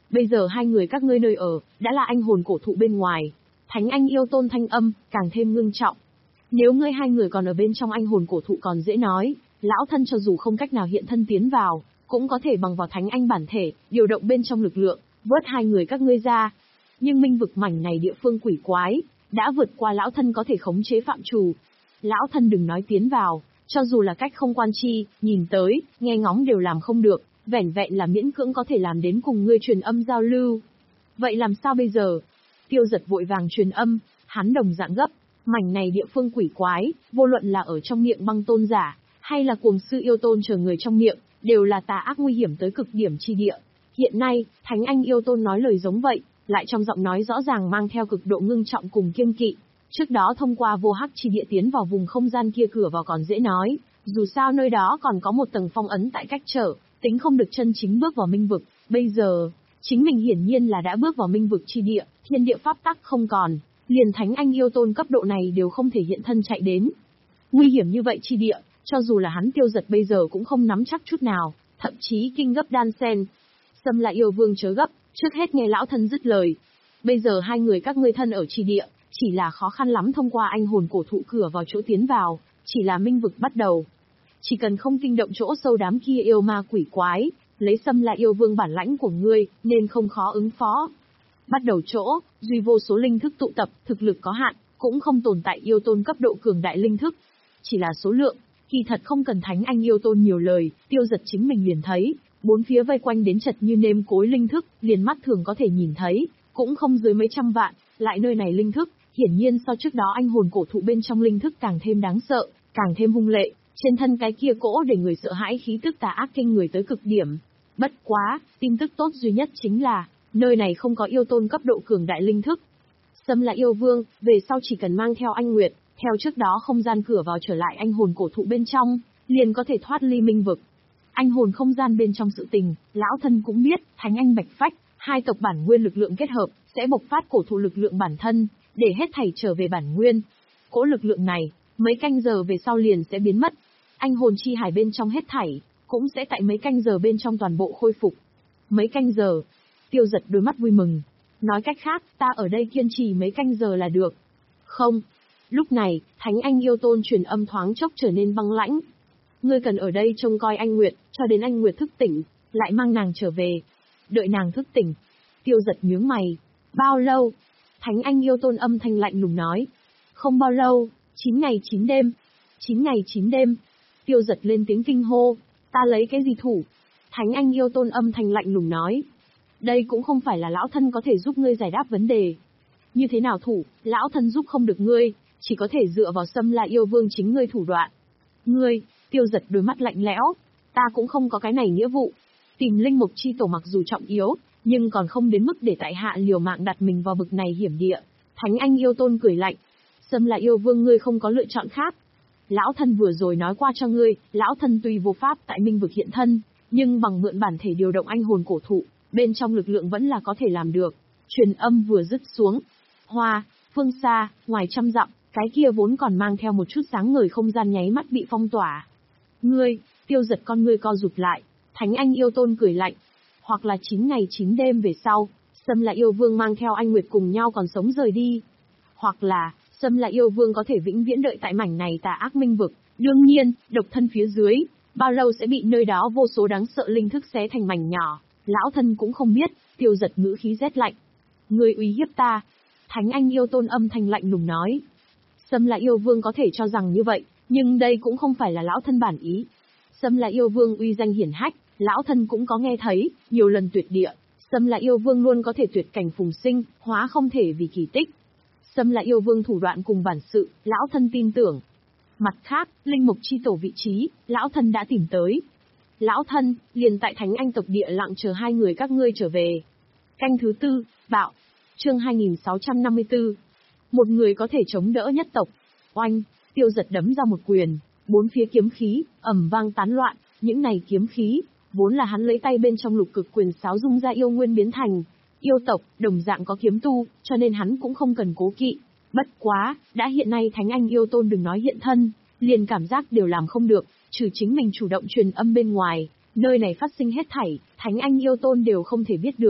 Speaker 1: Bây giờ hai người các ngươi nơi ở, đã là anh hồn cổ thụ bên ngoài. Thánh Anh Yêu Tôn thanh âm, càng thêm ngưng trọng. Nếu ngươi hai người còn ở bên trong anh hồn cổ thụ còn dễ nói, lão thân cho dù không cách nào hiện thân tiến vào, cũng có thể bằng vào Thánh Anh bản thể, điều động bên trong lực lượng, vớt hai người các ngươi ra. Nhưng minh vực mảnh này địa phương quỷ quái, đã vượt qua lão thân có thể khống chế phạm trù. Lão thân đừng nói tiến vào, cho dù là cách không quan chi, nhìn tới, nghe ngóng đều làm không được, vẻn vẹn là miễn cưỡng có thể làm đến cùng ngươi truyền âm giao lưu. Vậy làm sao bây giờ? Tiêu Giật vội vàng truyền âm, hắn đồng dạng gấp, mảnh này địa phương quỷ quái, vô luận là ở trong miệng băng tôn giả, hay là cuồng sư yêu tôn chờ người trong miệng, đều là tà ác nguy hiểm tới cực điểm chi địa. Hiện nay, Thánh Anh Yêu Tôn nói lời giống vậy, lại trong giọng nói rõ ràng mang theo cực độ ngưng trọng cùng kiêng kỵ. Trước đó thông qua vô hắc chi địa tiến vào vùng không gian kia cửa vào còn dễ nói, dù sao nơi đó còn có một tầng phong ấn tại cách trở, tính không được chân chính bước vào minh vực. Bây giờ, chính mình hiển nhiên là đã bước vào minh vực chi địa, thiên địa pháp tắc không còn, liền Thánh Anh Yêu Tôn cấp độ này đều không thể hiện thân chạy đến. Nguy hiểm như vậy chi địa, cho dù là hắn Tiêu Giật bây giờ cũng không nắm chắc chút nào, thậm chí kinh gấp đan sen. Xâm La Yêu Vương chớ gấp, trước hết nghe lão thân dứt lời. Bây giờ hai người các ngươi thân ở chi địa, chỉ là khó khăn lắm thông qua anh hồn cổ thụ cửa vào chỗ tiến vào, chỉ là minh vực bắt đầu. Chỉ cần không kinh động chỗ sâu đám kia yêu ma quỷ quái, lấy Xâm La Yêu Vương bản lãnh của ngươi, nên không khó ứng phó. Bắt đầu chỗ, duy vô số linh thức tụ tập, thực lực có hạn, cũng không tồn tại yêu tôn cấp độ cường đại linh thức. Chỉ là số lượng, kỳ thật không cần Thánh Anh Yêu Tôn nhiều lời, Tiêu Giật chính mình liền thấy, bốn phía vây quanh đến chật như nêm cối linh thức, liền mắt thường có thể nhìn thấy, cũng không dưới mấy trăm vạn, lại nơi này linh thức, hiển nhiên so trước đó anh hồn cổ thụ bên trong linh thức càng thêm đáng sợ, càng thêm hung lệ, trên thân cái kia cỗ để người sợ hãi khí tức tà ác kinh người tới cực điểm. Bất quá, tin tức tốt duy nhất chính là, nơi này không có yêu tôn cấp độ cường đại linh thức. Xâm La Yêu Vương, về sau chỉ cần mang theo anh Nguyệt, theo trước đó không gian cửa vào trở lại anh hồn cổ thụ bên trong, liền có thể thoát ly minh vực. Anh hồn không gian bên trong sự tình, lão thân cũng biết, Thánh Anh Bạch Phách, hai tộc bản nguyên lực lượng kết hợp, sẽ bộc phát cổ thụ lực lượng bản thân, để hết thảy trở về bản nguyên. Cỗ lực lượng này, mấy canh giờ về sau liền sẽ biến mất. Anh hồn chi hải bên trong hết thảy, cũng sẽ tại mấy canh giờ bên trong toàn bộ khôi phục. Mấy canh giờ, Tiêu Giật đôi mắt vui mừng. Nói cách khác, ta ở đây kiên trì mấy canh giờ là được. Không. Lúc này, Thánh Anh Yêu Tôn truyền âm thoáng chốc trở nên băng lãnh. Ngươi cần ở đây trông coi anh Nguyệt, cho đến anh Nguyệt thức tỉnh, lại mang nàng trở về. Đợi nàng thức tỉnh. Tiêu Giật nhướng mày. Bao lâu? Thánh Anh Yêu Tôn âm thanh lạnh lùng nói. Không bao lâu, chín ngày chín đêm. Chín ngày chín đêm. Tiêu Giật lên tiếng kinh hô. Ta lấy cái gì thủ? Thánh Anh Yêu Tôn âm thanh lạnh lùng nói. Đây cũng không phải là lão thân có thể giúp ngươi giải đáp vấn đề. Như thế nào thủ, lão thân giúp không được ngươi, chỉ có thể dựa vào Xâm La Yêu Vương chính ngươi thủ đoạn. Ngươi, Tiêu Giật đôi mắt lạnh lẽo, ta cũng không có cái này nghĩa vụ. Tìm linh mục chi tổ mặc dù trọng yếu, nhưng còn không đến mức để tại hạ liều mạng đặt mình vào vực này hiểm địa. Thánh Anh Yêu Tôn cười lạnh. Xâm La Yêu Vương ngươi không có lựa chọn khác. Lão thân vừa rồi nói qua cho ngươi, lão thân tuy vô pháp tại minh vực hiện thân, nhưng bằng mượn bản thể điều động anh hồn cổ thụ, bên trong lực lượng vẫn là có thể làm được. Truyền âm vừa dứt xuống. Hoa, phương xa, ngoài trăm dặm, cái kia vốn còn mang theo một chút sáng ngời không gian nháy mắt bị phong tỏa. Ngươi, Tiêu Giật con ngươi co rụt lại, Thánh Anh Yêu Tôn cười lạnh. Hoặc là chín ngày chín đêm về sau, Xâm La Yêu Vương mang theo anh Nguyệt cùng nhau còn sống rời đi. Hoặc là, Xâm La Yêu Vương có thể vĩnh viễn đợi tại mảnh này tà ác minh vực, đương nhiên, độc thân phía dưới, bao lâu sẽ bị nơi đó vô số đáng sợ linh thức xé thành mảnh nhỏ, lão thân cũng không biết. Tiêu Giật ngữ khí rét lạnh. Ngươi uy hiếp ta. Thánh Anh Yêu Tôn âm thanh lạnh lùng nói. Xâm La Yêu Vương có thể cho rằng như vậy, nhưng đây cũng không phải là lão thân bản ý. Xâm La Yêu Vương uy danh hiển hách, lão thân cũng có nghe thấy, nhiều lần tuyệt địa. Xâm La Yêu Vương luôn có thể tuyệt cảnh phùng sinh, hóa không thể vì kỳ tích. Xâm La Yêu Vương thủ đoạn cùng bản sự, lão thân tin tưởng. Mặt khác, linh mục chi tổ vị trí, lão thân đã tìm tới. Lão thân, liền tại Thánh Anh tộc địa lặng chờ hai người các ngươi trở về. Canh thứ tư, bạo. Chương hai nghìn sáu trăm năm mươi tư. Một người có thể chống đỡ nhất tộc. Oanh, Tiêu Giật đấm ra một quyền, bốn phía kiếm khí, ầm vang tán loạn, những này kiếm khí, vốn là hắn lấy tay bên trong lục cực quyền sáo dung ra yêu nguyên biến thành. Yêu tộc, đồng dạng có kiếm tu, cho nên hắn cũng không cần cố kỵ. Bất quá, đã hiện nay Thánh Anh Yêu Tôn đừng nói hiện thân, liền cảm giác đều làm không được, trừ chính mình chủ động truyền âm bên ngoài, nơi này phát sinh hết thảy, Thánh Anh Yêu Tôn đều không thể biết được.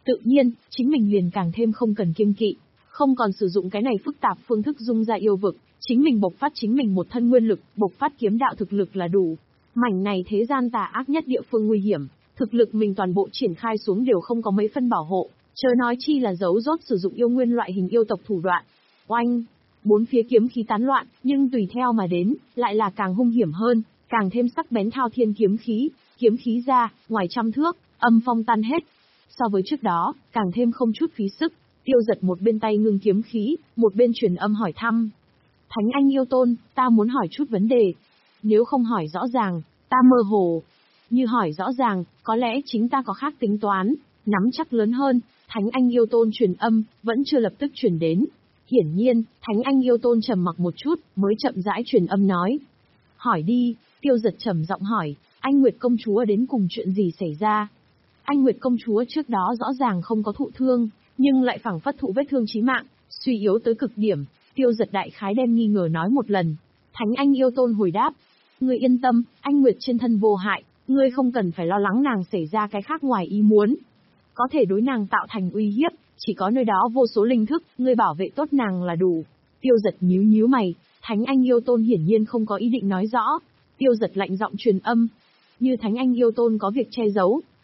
Speaker 1: Tự nhiên, chính mình liền càng thêm không cần kiêng kỵ, không còn sử dụng cái này phức tạp phương thức dung ra yêu vực, chính mình bộc phát chính mình một thân nguyên lực, bộc phát kiếm đạo thực lực là đủ. Mảnh này thế gian tà ác nhất địa phương nguy hiểm, thực lực mình toàn bộ triển khai xuống đều không có mấy phân bảo hộ, chớ nói chi là giấu rốt sử dụng yêu nguyên loại hình yêu tộc thủ đoạn. Oanh! Bốn phía kiếm khí tán loạn, nhưng tùy theo mà đến, lại là càng hung hiểm hơn, càng thêm sắc bén thao thiên kiếm khí, kiếm khí ra, ngoài trăm thước, âm phong tan hết. So với trước đó, càng thêm không chút phí sức, Tiêu Giật một bên tay ngưng kiếm khí, một bên truyền âm hỏi thăm. Thánh Anh Yêu Tôn, ta muốn hỏi chút vấn đề. Nếu không hỏi rõ ràng, ta mơ hồ. Như hỏi rõ ràng, có lẽ chính ta có khác tính toán, nắm chắc lớn hơn. Thánh Anh Yêu Tôn truyền âm, vẫn chưa lập tức truyền đến. Hiển nhiên, Thánh Anh Yêu Tôn trầm mặc một chút, mới chậm rãi truyền âm nói. Hỏi đi, Tiêu Giật trầm giọng hỏi, anh Nguyệt công chúa đến cùng chuyện gì xảy ra? Anh Nguyệt công chúa trước đó rõ ràng không có thụ thương, nhưng lại phảng phất thụ vết thương chí mạng, suy yếu tới cực điểm. Tiêu Giật đại khái đem nghi ngờ nói một lần. Thánh Anh Yêu Tôn hồi đáp, ngươi yên tâm, anh Nguyệt trên thân vô hại, ngươi không cần phải lo lắng nàng xảy ra cái khác ngoài ý muốn. Có thể đối nàng tạo thành uy hiếp, chỉ có nơi đó vô số linh thức, ngươi bảo vệ tốt nàng là đủ. Tiêu Giật nhíu nhíu mày, Thánh Anh Yêu Tôn hiển nhiên không có ý định nói rõ. Tiêu Giật lạnh giọng truyền âm. Như Thánh Anh Yêu Tôn có việc che giấu,